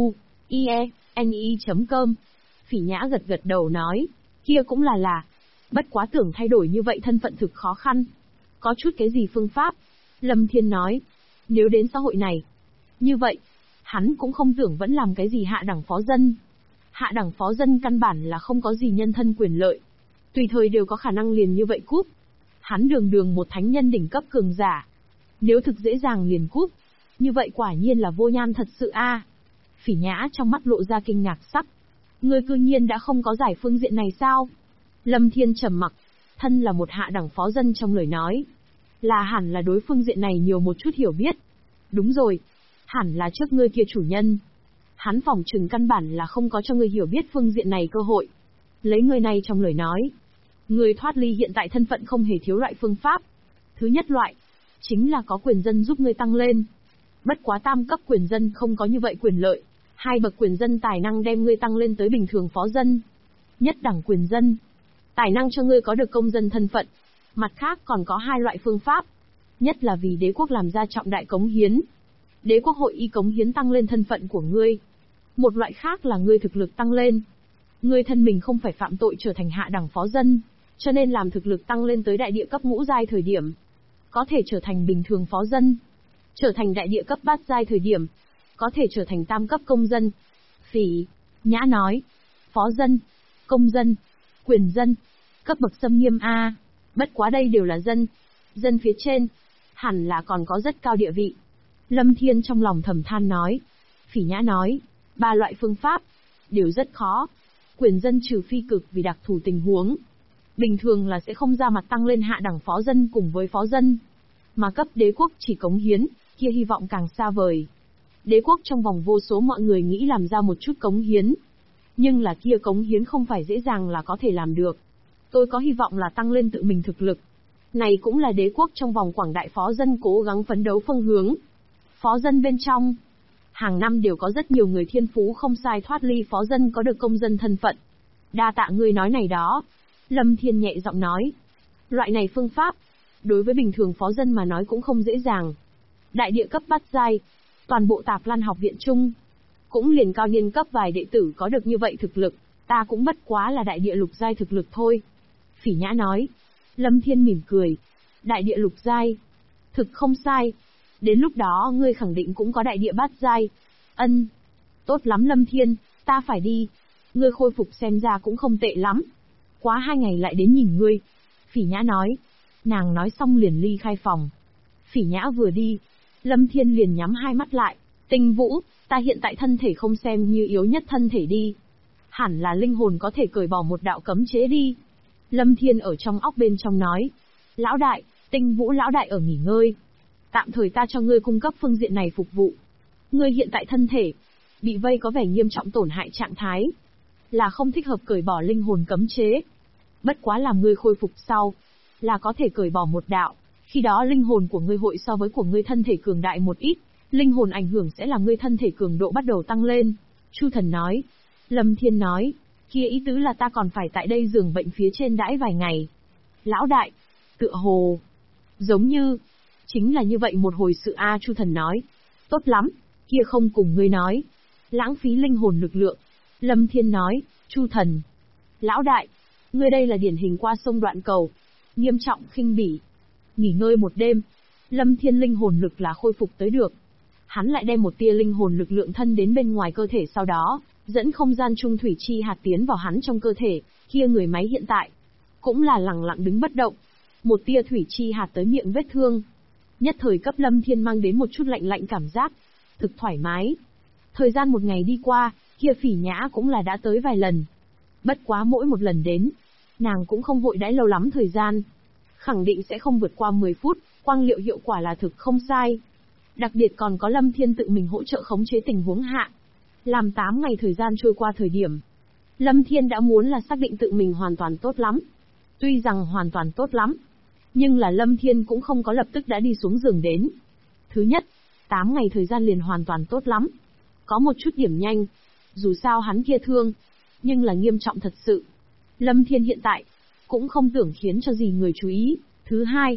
tzu.ie.com. Phỉ Nhã gật gật đầu nói. Kia cũng là. Bất quá tưởng thay đổi như vậy thân phận thực khó khăn. Có chút cái gì phương pháp? Lâm Thiên nói. Nếu đến xã hội này. Như vậy, hắn cũng không tưởng vẫn làm cái gì hạ đẳng phó dân. Hạ đẳng phó dân căn bản là không có gì nhân thân quyền lợi. Tùy thời đều có khả năng liền như vậy cúp. Hắn đường một thánh nhân đỉnh cấp cường giả. Nếu thực dễ dàng liền cúp, như vậy quả nhiên là vô nhan thật sự a. Phỉ Nhã trong mắt lộ ra kinh ngạc sắc. Ngươi cư nhiên đã không có giải phương diện này sao? Lâm Thiên trầm mặc, thân là một hạ đẳng phó dân trong lời nói. Là hẳn là đối phương diện này nhiều một chút hiểu biết. Đúng rồi, hẳn là trước ngươi kia chủ nhân. Hắn phỏng chừng căn bản là không có cho ngươi hiểu biết phương diện này cơ hội. Lấy ngươi này trong lời nói. Ngươi thoát ly hiện tại thân phận không hề thiếu loại phương pháp. Thứ nhất loại, chính là có quyền dân giúp ngươi tăng lên. Bất quá tam cấp quyền dân không có như vậy quyền lợi. Hai bậc quyền dân tài năng đem ngươi tăng lên tới bình thường phó dân. Nhất đẳng quyền dân, tài năng cho ngươi có được công dân thân phận. Mặt khác còn có hai loại phương pháp. Nhất là vì đế quốc làm ra trọng đại cống hiến. Đế quốc hội y cống hiến tăng lên thân phận của ngươi. Một loại khác là ngươi thực lực tăng lên. Ngươi thân mình không phải phạm tội trở thành hạ đẳng phó dân, cho nên làm thực lực tăng lên tới đại địa cấp ngũ giai thời điểm, có thể trở thành bình thường phó dân. Trở thành đại địa cấp bát giai thời điểm, có thể trở thành tam cấp công dân. Phỉ Nhã nói, phó dân, công dân, quyền dân, cấp bậc xâm nghiêm a. Bất quá đây đều là dân. Dân phía trên, hẳn là còn có rất cao địa vị. Lâm Thiên trong lòng thầm than nói. Phỉ Nhã nói, ba loại phương pháp, đều rất khó. Quyền dân trừ phi cực vì đặc thù tình huống. Bình thường là sẽ không ra mặt tăng lên hạ đẳng phó dân cùng với phó dân. Mà cấp đế quốc chỉ cống hiến, kia hy vọng càng xa vời. Đế quốc trong vòng vô số mọi người nghĩ làm ra một chút cống hiến. Nhưng là kia cống hiến không phải dễ dàng là có thể làm được. Tôi có hy vọng là tăng lên tự mình thực lực. Này cũng là đế quốc trong vòng quảng đại phó dân cố gắng phấn đấu phương hướng. Phó dân bên trong, hàng năm đều có rất nhiều người thiên phú không sai thoát ly phó dân có được công dân thân phận. Đa tạ ngươi nói này đó. Lâm Thiên nhẹ giọng nói. Loại này phương pháp, đối với bình thường phó dân mà nói cũng không dễ dàng. Đại địa cấp bát giai, toàn bộ Tạp Lan học viện chung, cũng liền cao niên cấp vài đệ tử có được như vậy thực lực, ta cũng bất quá là đại địa lục giai thực lực thôi. Phỉ Nhã nói. Lâm Thiên mỉm cười. Đại địa lục giai, thực không sai. Đến lúc đó ngươi khẳng định cũng có đại địa bát giai. Ân. Tốt lắm Lâm Thiên, ta phải đi. Ngươi khôi phục xem ra cũng không tệ lắm. Quá 2 ngày lại đến nhìn ngươi. Phỉ Nhã nói. Nàng nói xong liền ly khai phòng. Phỉ Nhã vừa đi, Lâm Thiên liền nhắm hai mắt lại. Tinh Vũ, ta hiện tại thân thể không xem như yếu nhất thân thể đi. Hẳn là linh hồn có thể cởi bỏ một đạo cấm chế đi. Lâm Thiên ở trong óc bên trong nói. Lão đại, Tinh Vũ lão đại ở nghỉ ngơi. Tạm thời ta cho ngươi cung cấp phương diện này phục vụ. Ngươi hiện tại thân thể bị vây có vẻ nghiêm trọng tổn hại trạng thái, là không thích hợp cởi bỏ linh hồn cấm chế. Bất quá làm ngươi khôi phục sau, là có thể cởi bỏ một đạo. Khi đó linh hồn của ngươi hội so với của ngươi thân thể cường đại một ít, linh hồn ảnh hưởng sẽ làm ngươi thân thể cường độ bắt đầu tăng lên. Chu Thần nói. Lâm Thiên nói. Kia ý tứ là ta còn phải tại đây giường bệnh phía trên đãi vài ngày. Lão đại, tựa hồ, giống như, chính là như vậy một hồi sự a. Chu Thần nói. Tốt lắm, kia không cùng ngươi nói. Lãng phí linh hồn lực lượng. Lâm Thiên nói. Chu Thần. Lão đại, ngươi đây là điển hình qua sông đoạn cầu. Nghiêm trọng khinh bỉ. Nghỉ ngơi một đêm. Lâm Thiên linh hồn lực là khôi phục tới được. Hắn lại đem một tia linh hồn lực lượng thân đến bên ngoài cơ thể, sau đó dẫn không gian trung thủy chi hạt tiến vào hắn trong cơ thể. Kia người máy hiện tại cũng là lẳng lặng đứng bất động. Một tia thủy chi hạt tới miệng vết thương, nhất thời cấp Lâm Thiên mang đến một chút lạnh lạnh cảm giác, thực thoải mái. Thời gian một ngày đi qua, kia Phỉ Nhã cũng là đã tới vài lần. Bất quá mỗi một lần đến, nàng cũng không vội đãi lâu lắm thời gian. Khẳng định sẽ không vượt qua 10 phút, quang liệu hiệu quả là thực không sai. Đặc biệt còn có Lâm Thiên tự mình hỗ trợ khống chế tình huống hạ. Làm 8 ngày thời gian trôi qua thời điểm, Lâm Thiên đã muốn là xác định tự mình hoàn toàn tốt lắm. Tuy rằng hoàn toàn tốt lắm, nhưng là Lâm Thiên cũng không có lập tức đã đi xuống giường đến. Thứ nhất, 8 ngày thời gian liền hoàn toàn tốt lắm. Có một chút điểm nhanh, dù sao hắn kia thương, nhưng là nghiêm trọng thật sự. Lâm Thiên hiện tại cũng không tưởng khiến cho gì người chú ý. Thứ hai,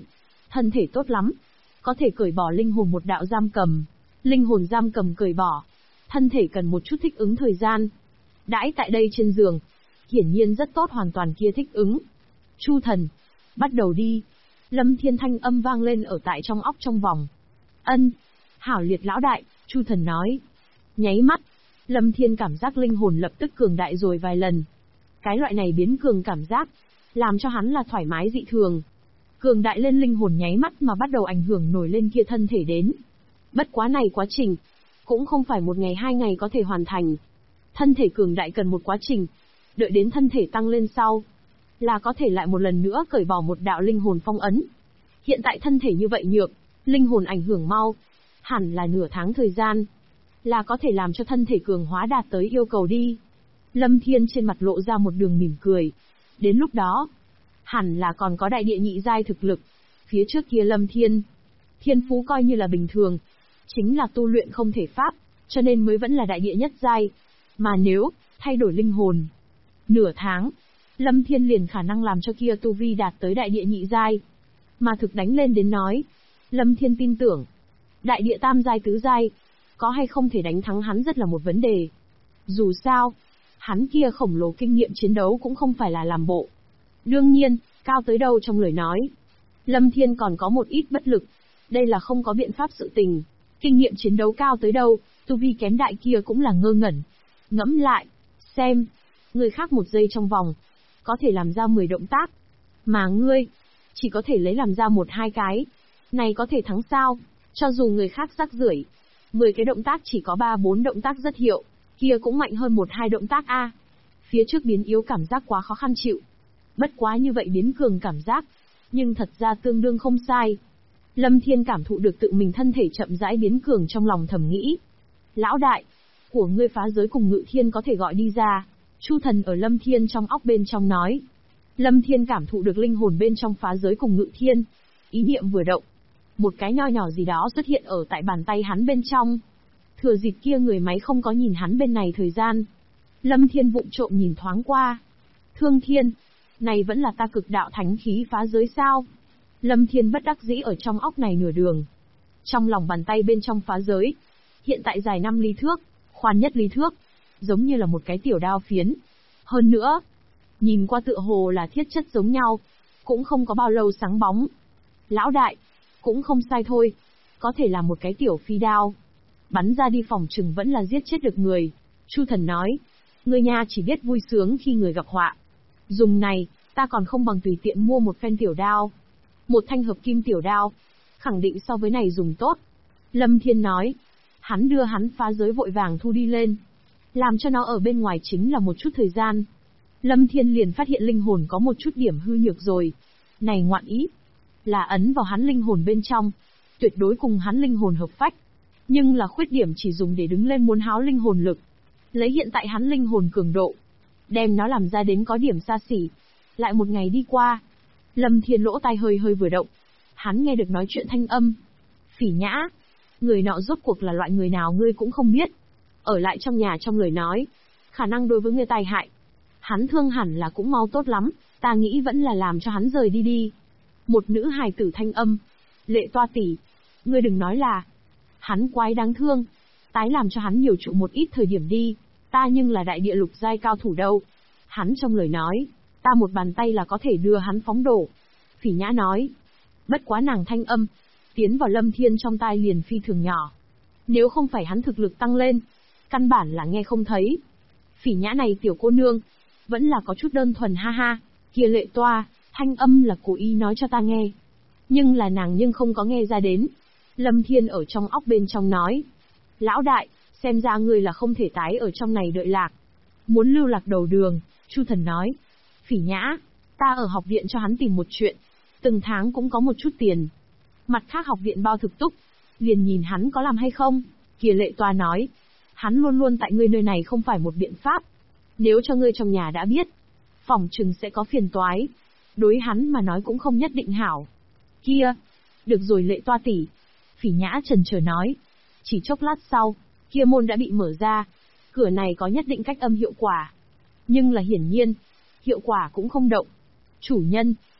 thân thể tốt lắm, có thể cởi bỏ linh hồn một đạo giam cầm. Linh hồn giam cầm cởi bỏ, thân thể cần một chút thích ứng thời gian. Đãi tại đây trên giường, hiển nhiên rất tốt, hoàn toàn kia thích ứng. Chu thần, bắt đầu đi. Lâm Thiên thanh âm vang lên ở tại trong óc trong vòng. Ân, hảo liệt lão đại, Chu thần nói. Nháy mắt, Lâm Thiên cảm giác linh hồn lập tức cường đại rồi vài lần. Cái loại này biến cường cảm giác, làm cho hắn là thoải mái dị thường. Cường đại lên linh hồn nháy mắt mà bắt đầu ảnh hưởng nổi lên kia thân thể đến. Bất quá này quá trình, cũng không phải một ngày 2 ngày có thể hoàn thành. Thân thể cường đại cần một quá trình, đợi đến thân thể tăng lên sau, là có thể lại một lần nữa cởi bỏ một đạo linh hồn phong ấn. Hiện tại thân thể như vậy nhược, linh hồn ảnh hưởng mau, hẳn là nửa tháng thời gian, là có thể làm cho thân thể cường hóa đạt tới yêu cầu đi. Lâm Thiên trên mặt lộ ra một đường mỉm cười. Đến lúc đó, hẳn là còn có đại địa nhị giai thực lực. Phía trước kia Lâm Thiên, thiên phú coi như là bình thường, chính là tu luyện không thể pháp, cho nên mới vẫn là đại địa nhất giai. Mà nếu thay đổi linh hồn, nửa tháng, Lâm Thiên liền khả năng làm cho kia tu vi đạt tới đại địa nhị giai. Mà thực đánh lên đến nói, Lâm Thiên tin tưởng, đại địa tam giai tứ giai, có hay không thể đánh thắng hắn rất là một vấn đề. Dù sao, hắn kia khổng lồ kinh nghiệm chiến đấu cũng không phải là làm bộ. Đương nhiên, cao tới đâu trong lời nói, Lâm Thiên còn có một ít bất lực, đây là không có biện pháp sự tình. Kinh nghiệm chiến đấu cao tới đâu, tu vi kém đại kia cũng là ngơ ngẩn. Ngẫm lại, xem, người khác 1 giây trong vòng, có thể làm ra 10 động tác, mà ngươi, chỉ có thể lấy làm ra 1-2 cái. Này có thể thắng sao? Cho dù người khác rác rưởi, 10 cái động tác chỉ có 3-4 động tác rất hiệu, kia cũng mạnh hơn 1-2 động tác a. Phía trước biến yếu cảm giác quá khó khăn chịu. Bất quá như vậy biến cường cảm giác, nhưng thật ra tương đương không sai. Lâm Thiên cảm thụ được tự mình thân thể chậm rãi biến cường, trong lòng thầm nghĩ. Lão đại, của ngươi phá giới cùng Ngự Thiên có thể gọi đi ra. Chu thần ở Lâm Thiên trong óc bên trong nói. Lâm Thiên cảm thụ được linh hồn bên trong phá giới cùng Ngự Thiên. Ý niệm vừa động, một cái nho nhỏ gì đó xuất hiện ở tại bàn tay hắn bên trong. Thừa dịp kia người máy không có nhìn hắn bên này thời gian, Lâm Thiên vụng trộm nhìn thoáng qua. Thương Thiên, này vẫn là ta cực đạo thánh khí phá giới sao? Lâm Thiên bất đắc dĩ ở trong óc này nửa đường. Trong lòng bàn tay bên trong phá giới, hiện tại dài 5 ly thước, khoan nhất ly thước, giống như là một cái tiểu đao phiến. Hơn nữa, nhìn qua tựa hồ là thiết chất giống nhau, cũng không có bao lâu sáng bóng. Lão đại, cũng không sai thôi, có thể là một cái tiểu phi đao. Bắn ra đi phòng chừng vẫn là giết chết được người. Chu thần nói, người nhà chỉ biết vui sướng khi người gặp họa. Dùng này, ta còn không bằng tùy tiện mua một phen tiểu đao. Một thanh hợp kim tiểu đao, khẳng định so với này dùng tốt. Lâm Thiên nói, hắn đưa hắn phá giới vội vàng thu đi lên, làm cho nó ở bên ngoài chính là một chút thời gian. Lâm Thiên liền phát hiện linh hồn có một chút điểm hư nhược rồi. Này ngoạn ý, là ấn vào hắn linh hồn bên trong, tuyệt đối cùng hắn linh hồn hợp phách. Nhưng là khuyết điểm chỉ dùng để đứng lên muốn háo linh hồn lực. Lấy hiện tại hắn linh hồn cường độ, đem nó làm ra đến có điểm xa xỉ. Lại một ngày đi qua, Lâm Thiên lỗ tai hơi hơi vừa động. Hắn nghe được nói chuyện thanh âm. Phỉ Nhã, người nọ rốt cuộc là loại người nào ngươi cũng không biết. Ở lại trong nhà trong lời nói, khả năng đối với người tài hại. Hắn thương hẳn là cũng mau tốt lắm, ta nghĩ vẫn là làm cho hắn rời đi đi. Một nữ hài tử thanh âm. Lệ toa tỷ, ngươi đừng nói là, hắn quái đáng thương, tái làm cho hắn nhiều trụ một ít thời điểm đi, ta nhưng là đại địa lục giai cao thủ đâu. Hắn trong lời nói, ta một bàn tay là có thể đưa hắn phóng đổ. Phỉ Nhã nói, bất quá nàng thanh âm, tiến vào Lâm Thiên trong tai liền phi thường nhỏ. Nếu không phải hắn thực lực tăng lên, căn bản là nghe không thấy. Phỉ Nhã này tiểu cô nương, vẫn là có chút đơn thuần ha ha, kia lệ toa, thanh âm là cố ý nói cho ta nghe. Nhưng là nàng nhưng không có nghe ra đến. Lâm Thiên ở trong óc bên trong nói, lão đại, xem ra ngươi là không thể tái ở trong này đợi lạc. Muốn lưu lạc đầu đường, Chu thần nói, Phỉ Nhã, ta ở học viện cho hắn tìm một chuyện, từng tháng cũng có một chút tiền. Mặt khác học viện bao thực túc, liền nhìn hắn có làm hay không. Kia lệ toa nói, hắn luôn luôn tại ngươi nơi này không phải một biện pháp. Nếu cho ngươi trong nhà đã biết, phỏng chừng sẽ có phiền toái. Đối hắn mà nói cũng không nhất định hảo. Kia, được rồi lệ toa tỷ. Phỉ Nhã chần chờ nói. Chỉ chốc lát sau, kia môn đã bị mở ra. Cửa này có nhất định cách âm hiệu quả. Nhưng là hiển nhiên, hiệu quả cũng không động. Chủ nhân,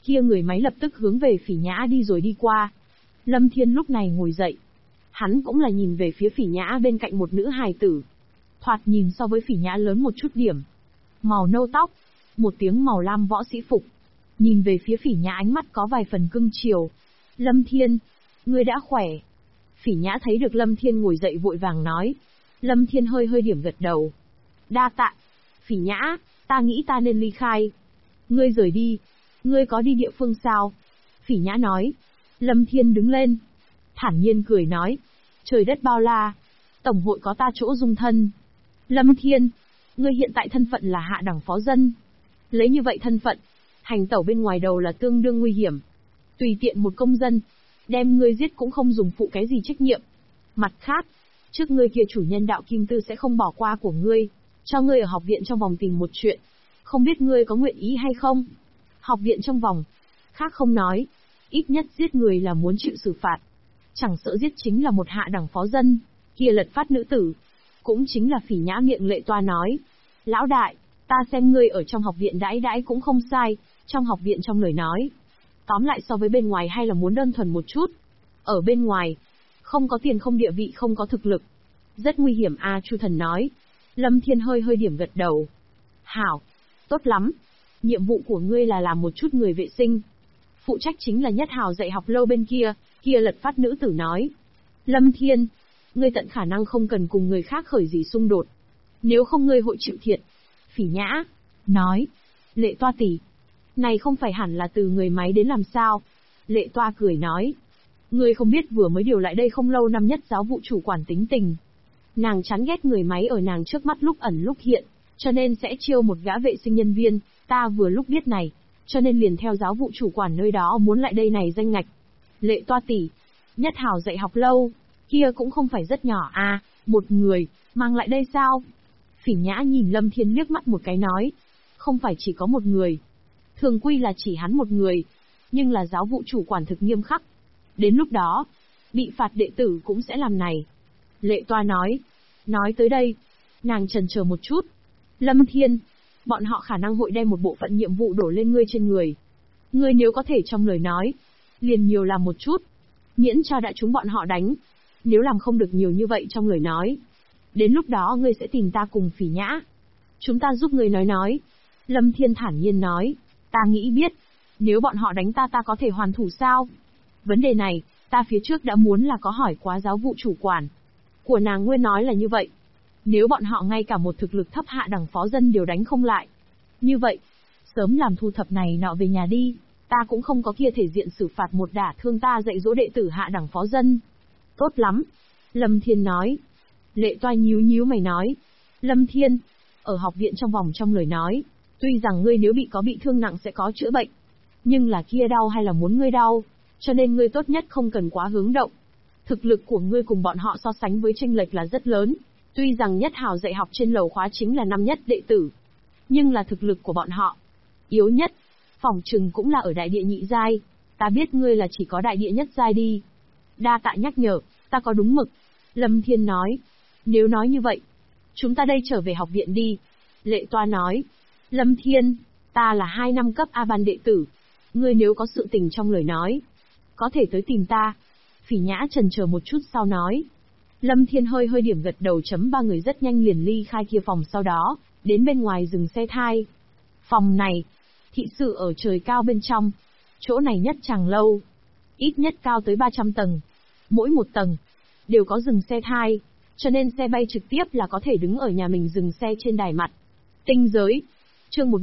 Kia người máy lập tức hướng về Phỉ Nhã đi rồi đi qua. Lâm Thiên lúc này ngồi dậy. Hắn cũng là nhìn về phía Phỉ Nhã bên cạnh một nữ hài tử. Thoạt nhìn so với Phỉ Nhã lớn một chút điểm. Màu nâu tóc, một tiếng màu lam võ sĩ phục. Nhìn về phía Phỉ Nhã ánh mắt có vài phần cưng chiều. Lâm Thiên, ngươi đã khỏe. Phỉ Nhã thấy được Lâm Thiên ngồi dậy vội vàng nói. Lâm Thiên hơi hơi điểm gật đầu. Đa tạ. Phỉ Nhã, ta nghĩ ta nên ly khai. Ngươi rời đi. Ngươi có đi địa phương sao? Phỉ Nhã nói. Lâm Thiên đứng lên. Thản nhiên cười nói. Trời đất bao la. Tổng hội có ta chỗ dung thân. Lâm Thiên, ngươi hiện tại thân phận là hạ đẳng phó dân. Lấy như vậy thân phận, hành tẩu bên ngoài đầu là tương đương nguy hiểm. Tùy tiện một công dân, đem ngươi giết cũng không dùng phụ cái gì trách nhiệm. Mặt khác, trước ngươi kia chủ nhân đạo Kim Tư sẽ không bỏ qua của ngươi, cho ngươi ở học viện trong vòng tìm một chuyện. Không biết ngươi có nguyện ý hay không? Học viện trong vòng, khác không nói, ít nhất giết người là muốn chịu xử phạt. Chẳng sợ giết chính là một hạ đẳng phó dân, kia lật phát nữ tử. Cũng chính là Phỉ Nhã miệng Lệ Toa nói. Lão đại, ta xem ngươi ở trong học viện đãi cũng không sai, trong học viện trong lời nói. Tóm lại so với bên ngoài hay là muốn đơn thuần một chút. Ở bên ngoài, không có tiền không địa vị không có thực lực. Rất nguy hiểm Chu Thần nói. Lâm Thiên hơi hơi điểm gật đầu. Hảo, tốt lắm. Nhiệm vụ của ngươi là làm một chút người vệ sinh. Phụ trách chính là Nhất Hào dạy học lâu bên kia, kia lật phát nữ tử nói. Lâm Thiên, ngươi tận khả năng không cần cùng người khác khởi gì xung đột. Nếu không ngươi hội chịu thiệt. Phỉ Nhã nói. Lệ Toa tỷ, này không phải hẳn là từ người máy đến làm sao? Lệ Toa cười nói. Ngươi không biết vừa mới điều lại đây không lâu năm Nhất giáo vụ chủ quản tính tình. Nàng chán ghét người máy ở nàng trước mắt lúc ẩn lúc hiện, cho nên sẽ chiêu một gã vệ sinh nhân viên. Ta vừa lúc biết này, cho nên liền theo giáo vụ chủ quản nơi đó muốn lại đây này danh ngạch. Lệ Toa tỷ, Nhất Hào dạy học lâu, kia cũng không phải rất nhỏ một người, mang lại đây sao? Phỉ Nhã nhìn Lâm Thiên liếc mắt một cái nói. Không phải chỉ có một người. Thường quy là chỉ hắn một người, nhưng là giáo vụ chủ quản thực nghiêm khắc. Đến lúc đó, bị phạt đệ tử cũng sẽ làm này. Lệ Toa nói. Nói tới đây, nàng chần chờ một chút. Lâm Thiên, bọn họ khả năng hội đem một bộ phận nhiệm vụ đổ lên ngươi trên người. Ngươi nếu có thể trong lời nói, liền nhiều làm một chút, miễn cho đã chúng bọn họ đánh. Nếu làm không được nhiều như vậy trong lời nói, đến lúc đó ngươi sẽ tìm ta cùng Phỉ Nhã. Chúng ta giúp ngươi nói. Lâm Thiên thản nhiên nói. Ta nghĩ biết, nếu bọn họ đánh ta có thể hoàn thủ sao? Vấn đề này, ta phía trước đã muốn là có hỏi quá giáo vụ chủ quản. Của nàng nguyên nói là như vậy. Nếu bọn họ ngay cả một thực lực thấp hạ đẳng phó dân đều đánh không lại. Như vậy, sớm làm thu thập này nọ về nhà đi. Ta cũng không có kia thể diện xử phạt một đả thương ta dạy dỗ đệ tử hạ đẳng phó dân. Tốt lắm. Lâm Thiên nói. Lệ Toa nhíu mày nói. Lâm Thiên, ở học viện trong vòng trong lời nói, tuy rằng ngươi nếu bị thương nặng sẽ có chữa bệnh, nhưng là kia đau hay là muốn ngươi đau, cho nên ngươi tốt nhất không cần quá hướng động. Thực lực của ngươi cùng bọn họ so sánh với chênh lệch là rất lớn, tuy rằng Nhất Hào dạy học trên lầu khóa chính là năm nhất đệ tử, nhưng là thực lực của bọn họ yếu nhất, phỏng chừng cũng là ở đại địa nhị giai, ta biết ngươi là chỉ có đại địa nhất giai đi. Đa tạ nhắc nhở, ta có đúng mực. Lâm Thiên nói. Nếu nói như vậy, chúng ta đây trở về học viện đi. Lệ Toa nói. Lâm Thiên, ta là 2 năm cấp A ban đệ tử. Ngươi nếu có sự tình trong lời nói, có thể tới tìm ta. Phỉ Nhã chần chờ một chút sau nói. Lâm Thiên hơi hơi điểm gật đầu. Ba người rất nhanh liền ly khai kia phòng, sau đó đến bên ngoài dừng xe thai. Phòng này, thị sự ở trời cao bên trong. Chỗ này nhất chàng lâu, ít nhất cao tới 300 tầng. Mỗi một tầng đều có dừng xe thai, cho nên xe bay trực tiếp là có thể đứng ở nhà mình dừng xe trên đài mặt. Tinh giới, chương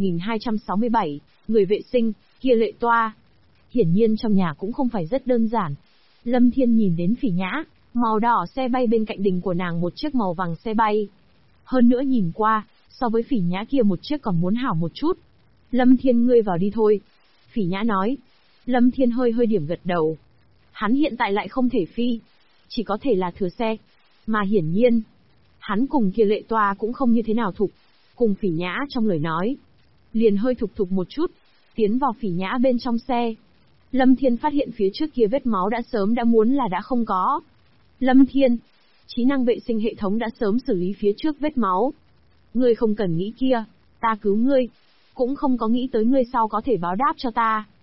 1267, người vệ sinh, kia Lệ Toa. Hiển nhiên trong nhà cũng không phải rất đơn giản. Lâm Thiên nhìn đến Phỉ Nhã, màu đỏ xe bay bên cạnh đình của nàng một chiếc màu vàng xe bay. Hơn nữa nhìn qua, so với Phỉ Nhã kia một chiếc còn muốn hảo một chút. Lâm Thiên ngươi vào đi thôi. Phỉ Nhã nói. Lâm Thiên hơi hơi điểm gật đầu. Hắn hiện tại lại không thể phi, chỉ có thể là thừa xe. Mà hiển nhiên, hắn cùng kia Lệ Toa cũng không như thế nào thục. Cùng Phỉ Nhã trong lời nói, liền hơi thục một chút, tiến vào Phỉ Nhã bên trong xe. Lâm Thiên phát hiện phía trước kia vết máu đã sớm đã muốn là đã không có. Lâm Thiên, trí năng vệ sinh hệ thống đã sớm xử lý phía trước vết máu. Ngươi không cần nghĩ kia, ta cứu ngươi, cũng không có nghĩ tới ngươi sau có thể báo đáp cho ta.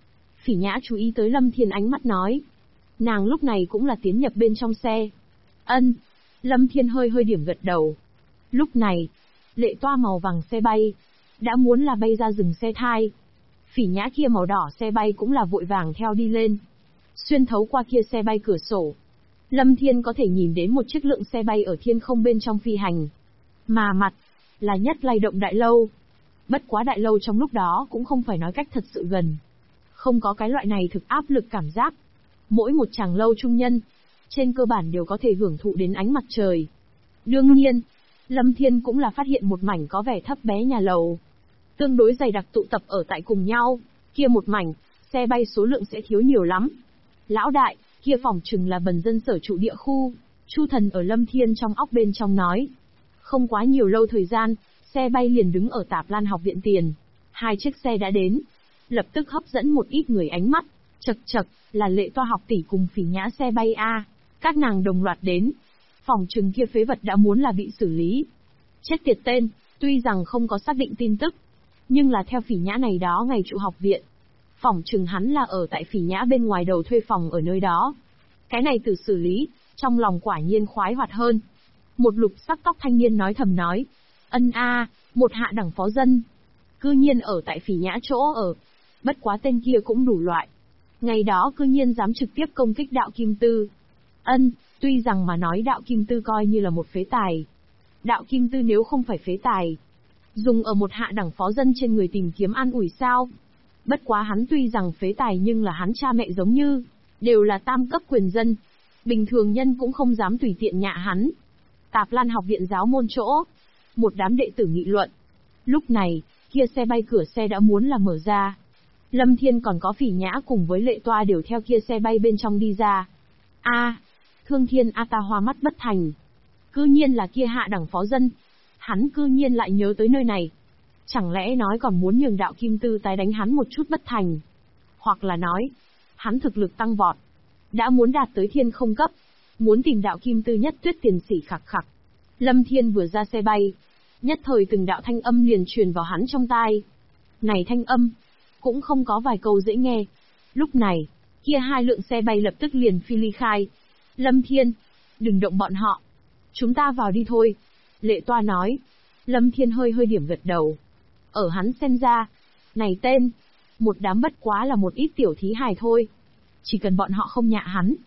Phỉ Nhã chú ý tới Lâm Thiên ánh mắt nói. Nàng lúc này cũng là tiến nhập bên trong xe. Ân. Lâm Thiên hơi hơi điểm gật đầu. Lúc này, lệ toa màu vàng xe bay, đã muốn là bay ra rừng xe thai. Phỉ Nhã kia màu đỏ xe bay cũng là vội vàng theo đi lên. Xuyên thấu qua kia xe bay cửa sổ, Lâm Thiên có thể nhìn đến một chiếc lượng xe bay ở thiên không bên trong phi hành. Mà mặt, là Nhất Lay Động đại lâu. Bất quá đại lâu trong lúc đó cũng không phải nói cách thật sự gần. Không có cái loại này thực áp lực cảm giác. Mỗi một chàng lâu trung nhân, trên cơ bản đều có thể hưởng thụ đến ánh mặt trời. Đương nhiên, Lâm Thiên cũng là phát hiện một mảnh có vẻ thấp bé nhà lầu. Tương đối dày đặc tụ tập ở tại cùng nhau, kia một mảnh, xe bay số lượng sẽ thiếu nhiều lắm. Lão đại, kia phỏng chừng là bần dân sở trụ địa khu, Chu Thần ở Lâm Thiên trong óc bên trong nói. Không quá nhiều lâu thời gian, xe bay liền đứng ở Tạp Lan học viện tiền. 2 chiếc xe đã đến, lập tức hấp dẫn một ít người ánh mắt. Chậc chậc, là Lệ Toa học tỷ cùng Phỉ Nhã xe bay A. Các nàng đồng loạt đến. Phỏng chừng kia phế vật đã muốn là bị xử lý. Chết tiệt tên, tuy rằng không có xác định tin tức, nhưng là theo Phỉ Nhã này đó ngày trụ học viện. Phỏng chừng hắn là ở tại Phỉ Nhã bên ngoài đầu thuê phòng ở nơi đó. Cái này từ xử lý, trong lòng quả nhiên khoái hoạt hơn. Một lục sắc tóc thanh niên nói thầm nói. Ân a, một hạ đẳng phó dân. Cư nhiên ở tại Phỉ Nhã chỗ ở. Bất quá tên kia cũng đủ loại. Ngày đó cư nhiên dám trực tiếp công kích đạo Kim Tư. Ân, tuy rằng mà nói đạo Kim Tư coi như là một phế tài. Đạo Kim Tư nếu không phải phế tài, dùng ở một hạ đẳng phó dân trên người tìm kiếm an ủi sao? Bất quá hắn tuy rằng phế tài nhưng là hắn cha mẹ giống như, đều là tam cấp quyền dân. Bình thường nhân cũng không dám tùy tiện nhạ hắn. Tạp Lan học viện giáo môn chỗ. Một đám đệ tử nghị luận. Lúc này, kia xe bay cửa xe đã muốn là mở ra. Lâm Thiên còn có Phỉ Nhã cùng với Lệ Toa đều theo kia xe bay bên trong đi ra. A, Thương Thiên A ta hoa mắt bất thành. Cư nhiên là kia hạ đẳng phó dân. Hắn cư nhiên lại nhớ tới nơi này. Chẳng lẽ nói còn muốn nhường đạo Kim Tư tái đánh hắn một chút bất thành. Hoặc là nói, hắn thực lực tăng vọt. Đã muốn đạt tới thiên không cấp. Muốn tìm đạo Kim Tư nhất tuyết tiền sỉ khặc khặc. Lâm Thiên vừa ra xe bay. Nhất thời từng đạo thanh âm liền truyền vào hắn trong tai. Này thanh âm, cũng không có vài câu dễ nghe. Lúc này, kia 2 lượng xe bay lập tức liền phi ly khai. Lâm Thiên, đừng động bọn họ. Chúng ta vào đi thôi. Lệ Toa nói. Lâm Thiên hơi hơi điểm gật đầu. Ở hắn xem ra, này tên, một đám bất quá là một ít tiểu thí hài thôi. Chỉ cần bọn họ không nhạ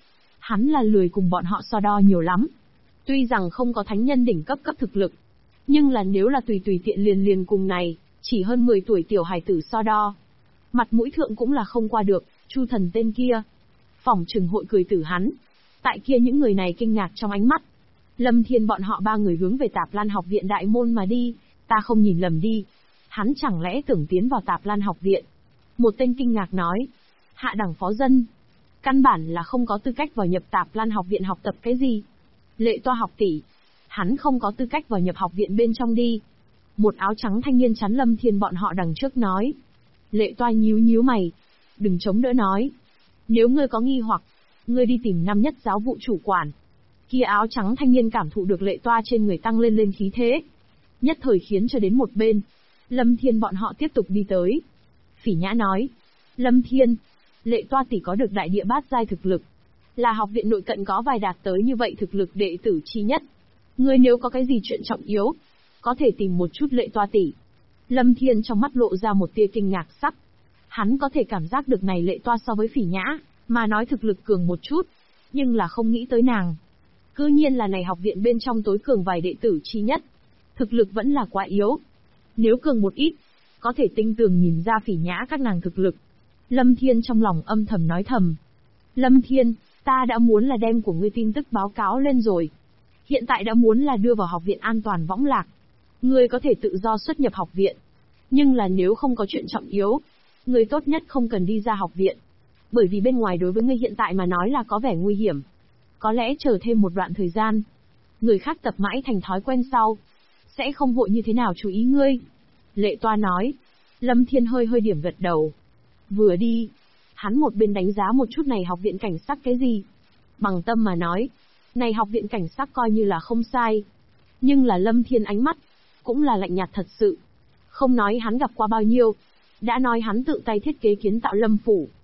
hắn là lười cùng bọn họ so đo nhiều lắm. Tuy rằng không có thánh nhân đỉnh cấp thực lực, nhưng là nếu là tùy tiện liền cùng này, chỉ hơn 10 tuổi tiểu hài tử so đo. Mặt mũi thượng cũng là không qua được, Chu Thần tên kia. Phỏng chừng hội cười tử hắn. Tại kia những người này kinh ngạc trong ánh mắt. Lâm Thiên bọn họ 3 người hướng về Tạp Lan học viện đại môn mà đi, ta không nhìn lầm đi. Hắn chẳng lẽ tưởng tiến vào Tạp Lan học viện? Một tên kinh ngạc nói. Hạ đẳng phó dân. Căn bản là không có tư cách vào nhập Tạp Lan học viện học tập cái gì. Lệ Toa học tỷ. Hắn không có tư cách vào nhập học viện bên trong đi. Một áo trắng thanh niên chắn Lâm Thiên bọn họ đằng trước nói. Lệ Toa nhíu mày. Đừng chống đỡ nói. Nếu ngươi có nghi hoặc, ngươi đi tìm năm nhất giáo vụ chủ quản. Kia áo trắng thanh niên cảm thụ được Lệ Toa trên người tăng lên khí thế. Nhất thời khiến cho đến một bên. Lâm Thiên bọn họ tiếp tục đi tới. Phỉ Nhã nói. Lâm Thiên, Lệ Toa tỷ có được đại địa bát giai thực lực. Là học viện nội cận có vài đạt tới như vậy thực lực đệ tử chi nhất. Ngươi nếu có cái gì chuyện trọng yếu, có thể tìm một chút Lệ Toa tỷ. Lâm Thiên trong mắt lộ ra một tia kinh ngạc sắc. Hắn có thể cảm giác được này Lệ Toa so với Phỉ Nhã, mà nói thực lực cường một chút, nhưng là không nghĩ tới nàng. Cư nhiên là này học viện bên trong tối cường vài đệ tử chi nhất. Thực lực vẫn là quá yếu. Nếu cường một ít, có thể tinh tường nhìn ra Phỉ Nhã các nàng thực lực. Lâm Thiên trong lòng âm thầm nói thầm. Lâm Thiên, ta đã muốn là đem của ngươi tin tức báo cáo lên rồi. Hiện tại đã muốn là đưa vào học viện an toàn võng lạc. Ngươi có thể tự do xuất nhập học viện. Nhưng là nếu không có chuyện trọng yếu, ngươi tốt nhất không cần đi ra học viện. Bởi vì bên ngoài đối với ngươi hiện tại mà nói là có vẻ nguy hiểm. Có lẽ chờ thêm một đoạn thời gian. Người khác tập mãi thành thói quen sau. Sẽ không vội như thế nào chú ý ngươi. Lệ Toa nói. Lâm Thiên hơi hơi điểm gật đầu. Vừa đi, hắn một bên đánh giá một chút này học viện cảnh sát cái gì. Bằng tâm mà nói, này học viện cảnh sát coi như là không sai. Nhưng là Lâm Thiên ánh mắt, cũng là lạnh nhạt thật sự. Không nói hắn gặp qua bao nhiêu, đã nói hắn tự tay thiết kế kiến tạo Lâm Phủ.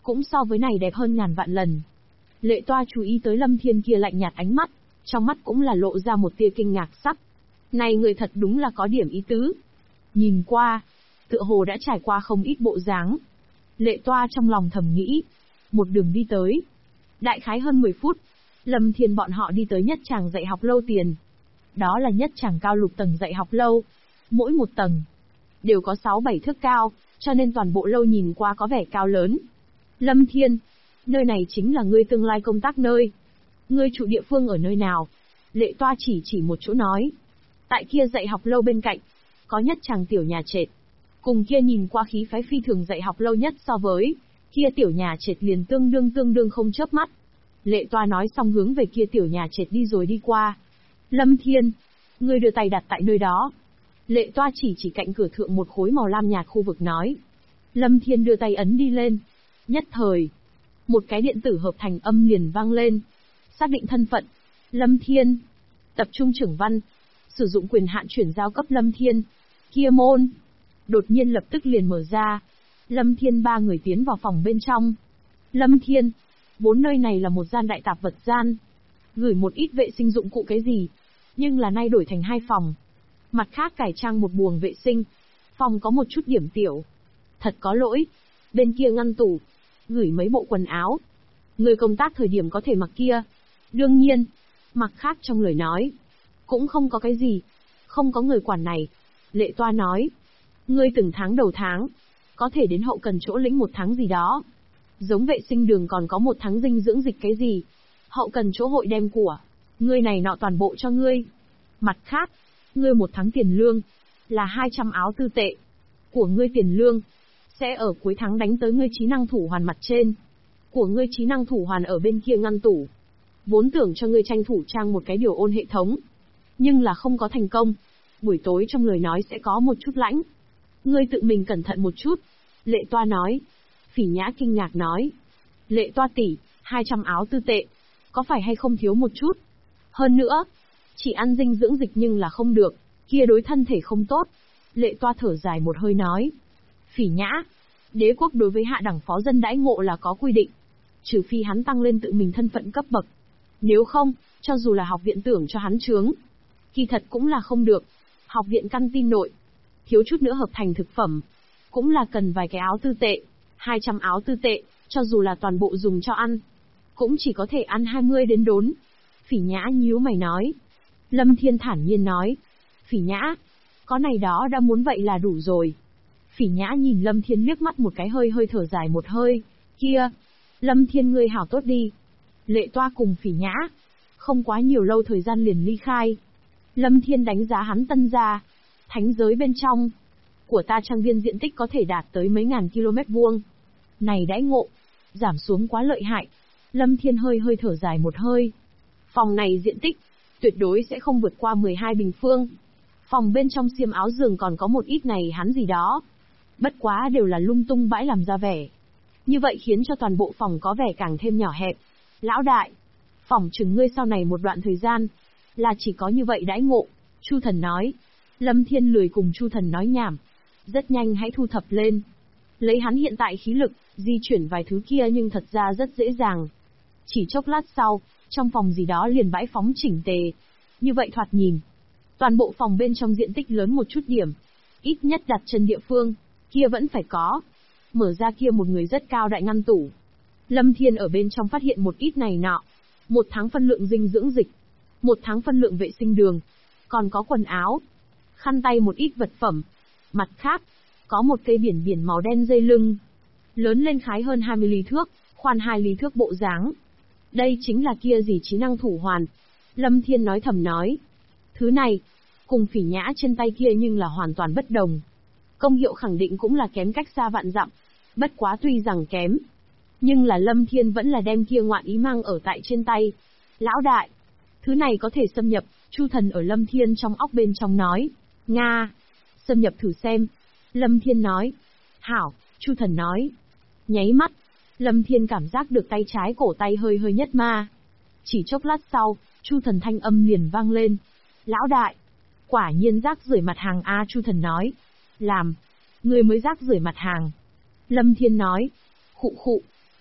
cũng so với này đẹp hơn ngàn vạn lần. Lệ Toa chú ý tới Lâm Thiên kia lạnh nhạt ánh mắt, trong mắt cũng là lộ ra một tia kinh ngạc sắc. Này người thật đúng là có điểm ý tứ. Nhìn qua, tựa hồ đã trải qua không ít bộ dáng. Lệ Toa trong lòng thầm nghĩ. Một đường đi tới. Đại khái hơn 10 phút, Lâm Thiên bọn họ đi tới nhất tràng dạy học lâu tiền. Đó là nhất tràng cao lục tầng dạy học lâu. Mỗi một tầng đều có 6-7 thước cao, cho nên toàn bộ lâu nhìn qua có vẻ cao lớn. Lâm Thiên, nơi này chính là ngươi tương lai công tác nơi. Ngươi trụ địa phương ở nơi nào? Lệ Toa chỉ một chỗ nói. Tại kia dạy học lâu bên cạnh, có nhất tràng tiểu nhà trệt. Cùng kia nhìn qua khí phái phi thường dạy học lâu nhất so với kia tiểu nhà trệt liền tương đương không chớp mắt. Lệ Toa nói xong hướng về kia tiểu nhà trệt đi rồi đi qua. Lâm Thiên, ngươi đưa tay đặt tại nơi đó. Lệ Toa chỉ cạnh cửa thượng một khối màu lam nhạt khu vực nói. Lâm Thiên đưa tay ấn đi lên. Nhất thời, một cái điện tử hợp thành âm liền vang lên. Xác định thân phận. Lâm Thiên. Tập trung trưởng văn. Sử dụng quyền hạn chuyển giao cấp Lâm Thiên. Kia môn. Đột nhiên lập tức liền mở ra. Lâm Thiên ba người tiến vào phòng bên trong. Lâm Thiên. Vốn nơi này là một gian đại tạp vật gian. Gửi một ít vệ sinh dụng cụ cái gì. Nhưng là nay đổi thành 2 phòng. Mặt khác cải trang một buồng vệ sinh. Phòng có một chút điểm tiểu. Thật có lỗi. Bên kia ngăn tủ. Gửi mấy bộ quần áo. Người công tác thời điểm có thể mặc kia. Đương nhiên. Mặt khác trong lời nói. Cũng không có cái gì. Không có người quản này. Lệ Toa nói. Ngươi từng tháng đầu tháng. Có thể đến hậu cần chỗ lĩnh 1 tháng gì đó. Giống vệ sinh đường còn có 1 tháng dinh dưỡng dịch cái gì. Hậu cần chỗ hội đem của ngươi này nọ toàn bộ cho ngươi. Mặt khác, ngươi 1 tháng tiền lương là 200 áo tư tệ. Của ngươi tiền lương sẽ ở cuối tháng đánh tới ngươi trí năng thủ hoàn mặt trên. Của ngươi trí năng thủ hoàn ở bên kia ngăn tủ. Vốn tưởng cho ngươi tranh thủ trang một cái điều ôn hệ thống. Nhưng là không có thành công. Buổi tối trong lời nói sẽ có một chút lãnh. Ngươi tự mình cẩn thận một chút. Lệ Toa nói. Phỉ Nhã kinh ngạc nói. Lệ Toa tỷ, 200 áo tư tệ. Có phải hay không thiếu một chút? Hơn nữa, chỉ ăn dinh dưỡng dịch nhưng là không được. Kia đối thân thể không tốt. Lệ Toa thở dài một hơi nói. Phỉ Nhã, đế quốc đối với hạ đẳng phó dân đãi ngộ là có quy định. Trừ phi hắn tăng lên tự mình thân phận cấp bậc. Nếu không, cho dù là học viện tưởng cho hắn chướng. Kỳ thật cũng là không được. Học viện căn tin nội. Thiếu chút nữa hợp thành thực phẩm. Cũng là cần vài cái áo tư tệ. 200 áo tư tệ, cho dù là toàn bộ dùng cho ăn. Cũng chỉ có thể ăn 20 đến đốn. Phỉ Nhã nhíu mày nói. Lâm Thiên thản nhiên nói. Phỉ Nhã, có này đó đã muốn vậy là đủ rồi. Phỉ Nhã nhìn Lâm Thiên liếc mắt một cái hơi thở dài một hơi. Kia, Lâm Thiên ngươi hảo tốt đi. Lệ Toa cùng Phỉ Nhã. Không quá nhiều lâu thời gian liền ly khai. Lâm Thiên đánh giá hắn tân gia. Thánh giới bên trong. Của ta trang viên diện tích có thể đạt tới mấy ngàn km vuông. Này đãi ngộ. Giảm xuống quá lợi hại. Lâm Thiên hơi thở dài một hơi. Phòng này diện tích. Tuyệt đối sẽ không vượt qua 12 bình phương. Phòng bên trong xiêm áo giường còn có một ít này hắn gì đó. Bất quá đều là lung tung bãi làm ra vẻ. Như vậy khiến cho toàn bộ phòng có vẻ càng thêm nhỏ hẹp. Lão đại. Phỏng chừng ngươi sau này một đoạn thời gian. Là chỉ có như vậy đãi ngộ. Chu Thần nói. Lâm Thiên lười cùng Chu Thần nói nhảm. Rất nhanh hãy thu thập lên. Lấy hắn hiện tại khí lực, di chuyển vài thứ kia nhưng thật ra rất dễ dàng. Chỉ chốc lát sau, trong phòng gì đó liền bãi phóng chỉnh tề. Như vậy thoạt nhìn. Toàn bộ phòng bên trong diện tích lớn một chút điểm. Ít nhất đặt chân địa phương, kia vẫn phải có. Mở ra kia một người rất cao đại ngăn tủ. Lâm Thiên ở bên trong phát hiện một ít này nọ. 1 tháng phân lượng dinh dưỡng dịch. 1 tháng phân lượng vệ sinh đường. Còn có quần áo. Khăn tay một ít vật phẩm. Mặt khác, có một cây biển màu đen dây lưng. Lớn lên khái hơn 20 ly thước, khoan 2 ly thước bộ dáng. Đây chính là kia gì trí năng thủ hoàn. Lâm Thiên nói thầm nói. Thứ này, cùng Phỉ Nhã trên tay kia nhưng là hoàn toàn bất đồng. Công hiệu khẳng định cũng là kém cách xa vạn dặm. Bất quá tuy rằng kém. Nhưng là Lâm Thiên vẫn là đem kia ngoạn ý mang ở tại trên tay. Lão đại, thứ này có thể xâm nhập. Chu Thần ở Lâm Thiên trong óc bên trong nói. Nga, xâm nhập thử xem. Lâm Thiên nói. Hảo, Chu Thần nói. Nháy mắt, Lâm Thiên cảm giác được tay trái cổ tay hơi nhất ma. Chỉ chốc lát sau, Chu Thần thanh âm liền vang lên. Lão đại, quả nhiên rác rưởi mặt hàng a. Chu Thần nói. Làm, người mới rác rưởi mặt hàng. Lâm Thiên nói. Khụ,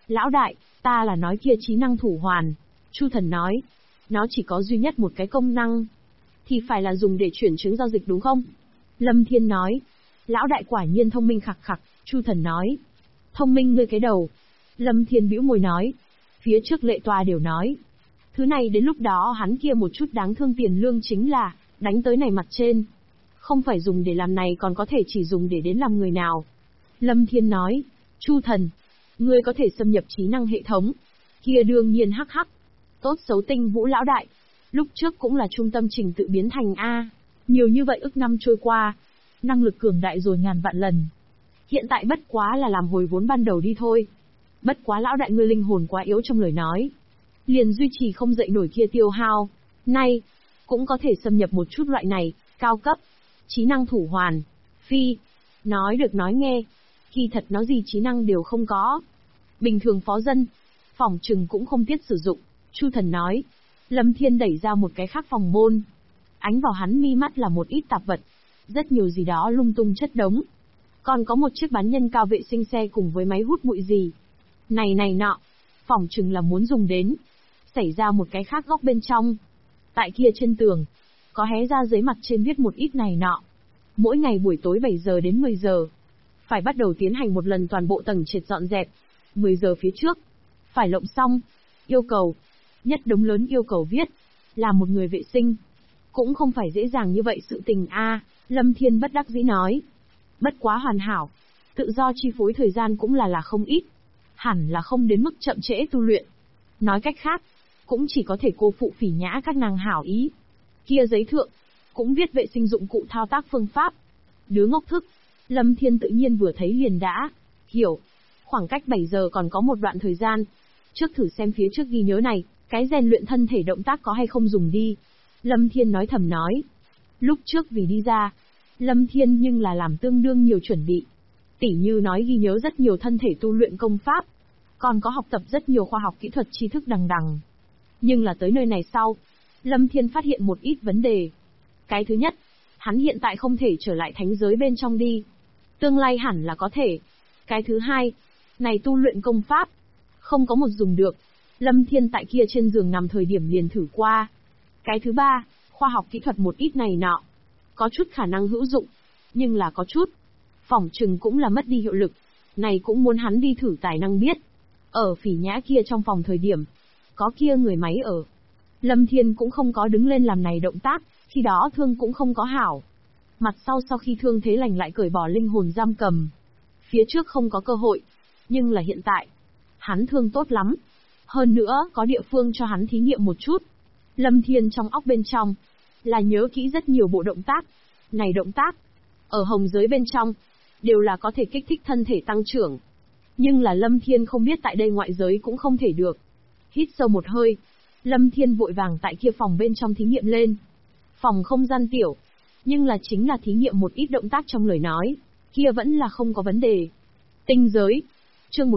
Lão đại, ta là nói kia trí năng thủ hoàn. Chu Thần nói. Nó chỉ có duy nhất một cái công năng. Thì phải là dùng để chuyển chứng giao dịch đúng không? Lâm Thiên nói. Lão đại quả nhiên thông minh khặc khặc, Chu Thần nói. Thông minh ngươi cái đầu. Lâm Thiên bĩu môi nói. Phía trước lệ tòa đều nói. Thứ này đến lúc đó hắn kia một chút đáng thương tiền lương chính là, đánh tới này mặt trên. Không phải dùng để làm này còn có thể chỉ dùng để đến làm người nào. Lâm Thiên nói. Chu Thần, ngươi có thể xâm nhập trí năng hệ thống. Kia đương nhiên hắc hắc. Tốt xấu Tinh Vũ lão đại. Lúc trước cũng là trung tâm trình tự biến thành A. Nhiều như vậy ức năm trôi qua. Năng lực cường đại rồi ngàn vạn lần. Hiện tại bất quá là làm hồi vốn ban đầu đi thôi. Bất quá lão đại ngươi linh hồn quá yếu trong lời nói. Liền duy trì không dậy nổi kia tiêu hao. Nay, cũng có thể xâm nhập một chút loại này, cao cấp. Trí năng thủ hoàn. Phi. Nói được nói nghe. Kỳ thật nó gì trí năng đều không có. Bình thường phó dân. Phỏng trừng cũng không tiết sử dụng. Chu Thần nói. Lâm Thiên đẩy ra một cái khác phòng môn. Ánh vào hắn mi mắt là một ít tạp vật. Rất nhiều gì đó lung tung chất đống. Còn có một chiếc bán nhân cao vệ sinh xe cùng với máy hút bụi gì. Này nọ. Phỏng chừng là muốn dùng đến. Xảy ra một cái khác góc bên trong. Tại kia trên tường. Có hé ra giấy mặt trên viết một ít này nọ. Mỗi ngày buổi tối 7 giờ đến 10 giờ. Phải bắt đầu tiến hành một lần toàn bộ tầng trệt dọn dẹp. 10 giờ phía trước. Phải lộng xong. Yêu cầu. Nhất đống lớn yêu cầu viết. Là một người vệ sinh. Cũng không phải dễ dàng như vậy sự tình a. Lâm Thiên bất đắc dĩ nói. Bất quá hoàn hảo. Tự do chi phối thời gian cũng là không ít. Hẳn là không đến mức chậm trễ tu luyện. Nói cách khác. Cũng chỉ có thể cô phụ phỉ nhã các nàng hảo ý. Kia giấy thượng. Cũng viết vệ sinh dụng cụ thao tác phương pháp. Đứa ngốc thức. Lâm Thiên tự nhiên vừa thấy liền đã. Hiểu. Khoảng cách 7 giờ còn có một đoạn thời gian. Trước thử xem phía trước ghi nhớ này. Cái rèn luyện thân thể động tác có hay không dùng đi. Lâm Thiên nói thầm nói. Lúc trước vì đi ra. Lâm Thiên nhưng là làm tương đương nhiều chuẩn bị. Tỉ như nói ghi nhớ rất nhiều thân thể tu luyện công pháp. Còn có học tập rất nhiều khoa học kỹ thuật tri thức đằng đằng. Nhưng là tới nơi này sau. Lâm Thiên phát hiện một ít vấn đề. Cái thứ nhất. Hắn hiện tại không thể trở lại thánh giới bên trong đi. Tương lai hẳn là có thể. Cái thứ hai. Này tu luyện công pháp. Không có một dùng được. Lâm Thiên tại kia trên giường nằm thời điểm liền thử qua. Cái thứ ba. Khoa học kỹ thuật một ít này nọ. Có chút khả năng hữu dụng. Nhưng là có chút. Phỏng chừng cũng là mất đi hiệu lực. Này cũng muốn hắn đi thử tài năng biết. Ở phỉ nhã kia trong phòng thời điểm. Có kia người máy ở. Lâm Thiên cũng không có đứng lên làm này động tác. Khi đó thương cũng không có hảo. Mặt sau khi thương thế lành lại cởi bỏ linh hồn giam cầm. Phía trước không có cơ hội. Nhưng là hiện tại. Hắn thương tốt lắm. Hơn nữa có địa phương cho hắn thí nghiệm một chút. Lâm Thiên trong óc bên trong. Là nhớ kỹ rất nhiều bộ động tác. Này động tác. Ở hồng giới bên trong. Đều là có thể kích thích thân thể tăng trưởng. Nhưng là Lâm Thiên không biết tại đây ngoại giới cũng không thể được. Hít sâu một hơi. Lâm Thiên vội vàng tại kia phòng bên trong thí nghiệm lên. Phòng không gian tiểu. Nhưng là chính là thí nghiệm một ít động tác trong lời nói. Kia vẫn là không có vấn đề. Tinh giới. Chương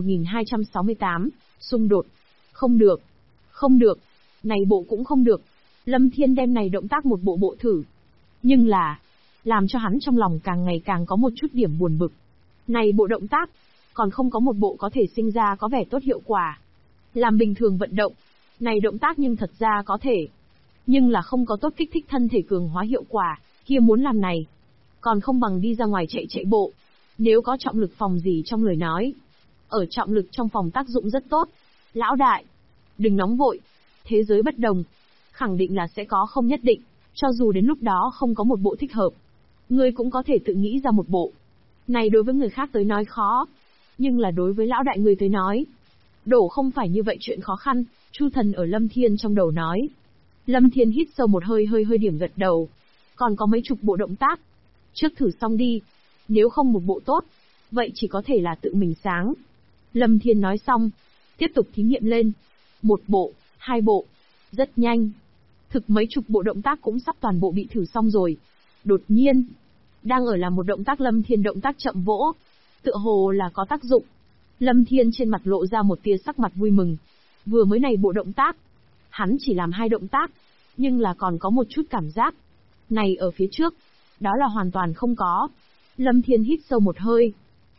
1268. Xung đột. Không được. Không được. Này bộ cũng không được. Lâm Thiên đem này động tác một bộ thử. Nhưng là. Làm cho hắn trong lòng càng ngày càng có một chút điểm buồn bực. Này bộ động tác. Còn không có một bộ có thể sinh ra có vẻ tốt hiệu quả. Làm bình thường vận động. Này động tác nhưng thật ra có thể. Nhưng là không có tốt kích thích thân thể cường hóa hiệu quả. Kia muốn làm này. Còn không bằng đi ra ngoài chạy bộ. Nếu có trọng lực phòng gì trong lời nói. Ở trọng lực trong phòng tác dụng rất tốt. Lão đại. Đừng nóng vội. Thế giới bất đồng. Khẳng định là sẽ có không nhất định. Cho dù đến lúc đó không có một bộ thích hợp. Ngươi cũng có thể tự nghĩ ra một bộ. Này đối với người khác tới nói khó. Nhưng là đối với lão đại người tới nói. Đổ không phải như vậy chuyện khó khăn. Chu Thần ở Lâm Thiên trong đầu nói. Lâm Thiên hít sâu một hơi điểm gật đầu. Còn có mấy chục bộ động tác. Trước thử xong đi. Nếu không một bộ tốt. Vậy chỉ có thể là tự mình sáng. Lâm Thiên nói xong. Tiếp tục thí nghiệm lên. Một bộ, hai bộ. Rất nhanh. Thực mấy chục bộ động tác cũng sắp toàn bộ bị thử xong rồi. Đột nhiên. Đang ở là một động tác Lâm Thiên động tác chậm vỗ. Tựa hồ là có tác dụng. Lâm Thiên trên mặt lộ ra một tia sắc mặt vui mừng. Vừa mới này bộ động tác. Hắn chỉ làm 2 động tác. Nhưng là còn có một chút cảm giác. Này ở phía trước. Đó là hoàn toàn không có. Lâm Thiên hít sâu một hơi.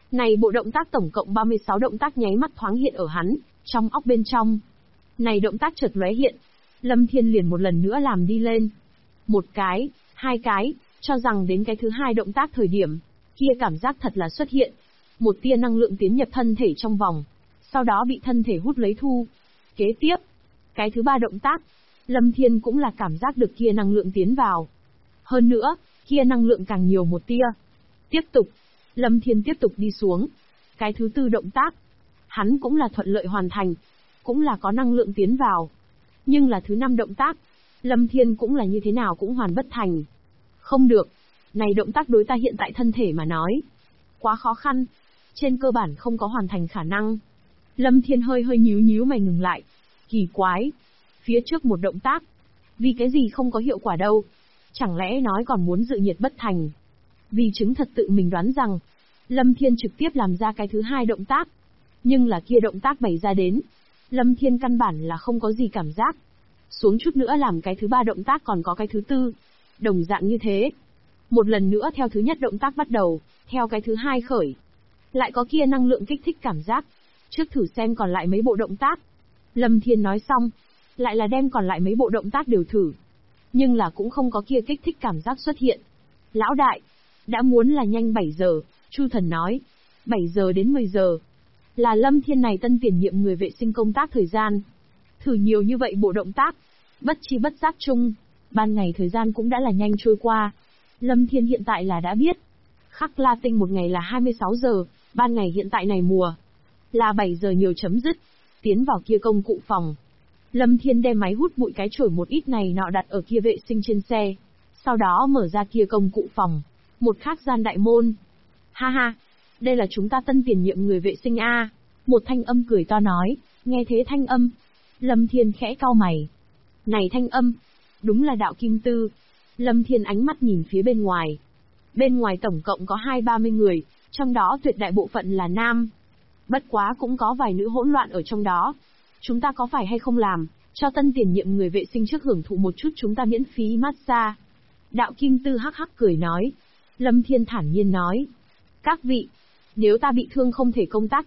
Này bộ động tác tổng cộng 36 động tác nháy mắt thoáng hiện ở hắn, trong óc bên trong. Này động tác chợt lóe hiện, Lâm Thiên liền một lần nữa làm đi lên. Một cái, hai cái, cho rằng đến cái thứ hai động tác thời điểm, kia cảm giác thật là xuất hiện. Một tia năng lượng tiến nhập thân thể trong vòng, sau đó bị thân thể hút lấy thu. Kế tiếp, cái thứ ba động tác, Lâm Thiên cũng là cảm giác được kia năng lượng tiến vào. Hơn nữa, kia năng lượng càng nhiều một tia. Tiếp tục, Lâm Thiên tiếp tục đi xuống. Cái thứ tư động tác, hắn cũng là thuận lợi hoàn thành, cũng là có năng lượng tiến vào. Nhưng là thứ năm động tác, Lâm Thiên cũng là như thế nào cũng hoàn bất thành. Không được, này động tác đối ta hiện tại thân thể mà nói, quá khó khăn, trên cơ bản không có hoàn thành khả năng. Lâm Thiên hơi nhíu mày ngừng lại. Kỳ quái, phía trước một động tác, vì cái gì không có hiệu quả đâu? Chẳng lẽ nói còn muốn dự nhiệt bất thành? Vì chứng thật tự mình đoán rằng, Lâm Thiên trực tiếp làm ra cái thứ hai động tác. Nhưng là kia động tác bày ra đến, Lâm Thiên căn bản là không có gì cảm giác. Xuống chút nữa làm cái thứ ba động tác còn có cái thứ tư. Đồng dạng như thế. Một lần nữa theo thứ nhất động tác bắt đầu, theo cái thứ hai khởi. Lại có kia năng lượng kích thích cảm giác. Trước thử xem còn lại mấy bộ động tác. Lâm Thiên nói xong, lại là đem còn lại mấy bộ động tác đều thử. Nhưng là cũng không có kia kích thích cảm giác xuất hiện. Lão đại, đã muốn là nhanh 7 giờ, Chu Thần nói. 7 giờ đến 10 giờ. Là Lâm Thiên này tân tiền nhiệm người vệ sinh công tác thời gian. Thử nhiều như vậy bộ động tác, bất chi bất giác chung, ban ngày thời gian cũng đã là nhanh trôi qua. Lâm Thiên hiện tại là đã biết. Khắc La Tinh một ngày là 26 giờ, ban ngày hiện tại này mùa là 7 giờ nhiều chấm dứt. Tiến vào kia công cụ phòng. Lâm Thiên đem máy hút bụi cái chổi một ít này nọ đặt ở kia vệ sinh trên xe. Sau đó mở ra kia công cụ phòng. Một khác gian đại môn. Ha ha, đây là chúng ta tân tiền nhiệm người vệ sinh A. Một thanh âm cười to nói, nghe thế thanh âm. Lâm Thiên khẽ cau mày. Này thanh âm, đúng là đạo Kim Tư. Lâm Thiên ánh mắt nhìn phía bên ngoài. Bên ngoài tổng cộng có 20-30 người, trong đó tuyệt đại bộ phận là nam. Bất quá cũng có vài nữ hỗn loạn ở trong đó. Chúng ta có phải hay không làm, cho tân tiền nhiệm người vệ sinh trước hưởng thụ một chút chúng ta miễn phí massage. Đạo Kim Tư hắc hắc cười nói. Lâm Thiên thản nhiên nói. Các vị, nếu ta bị thương không thể công tác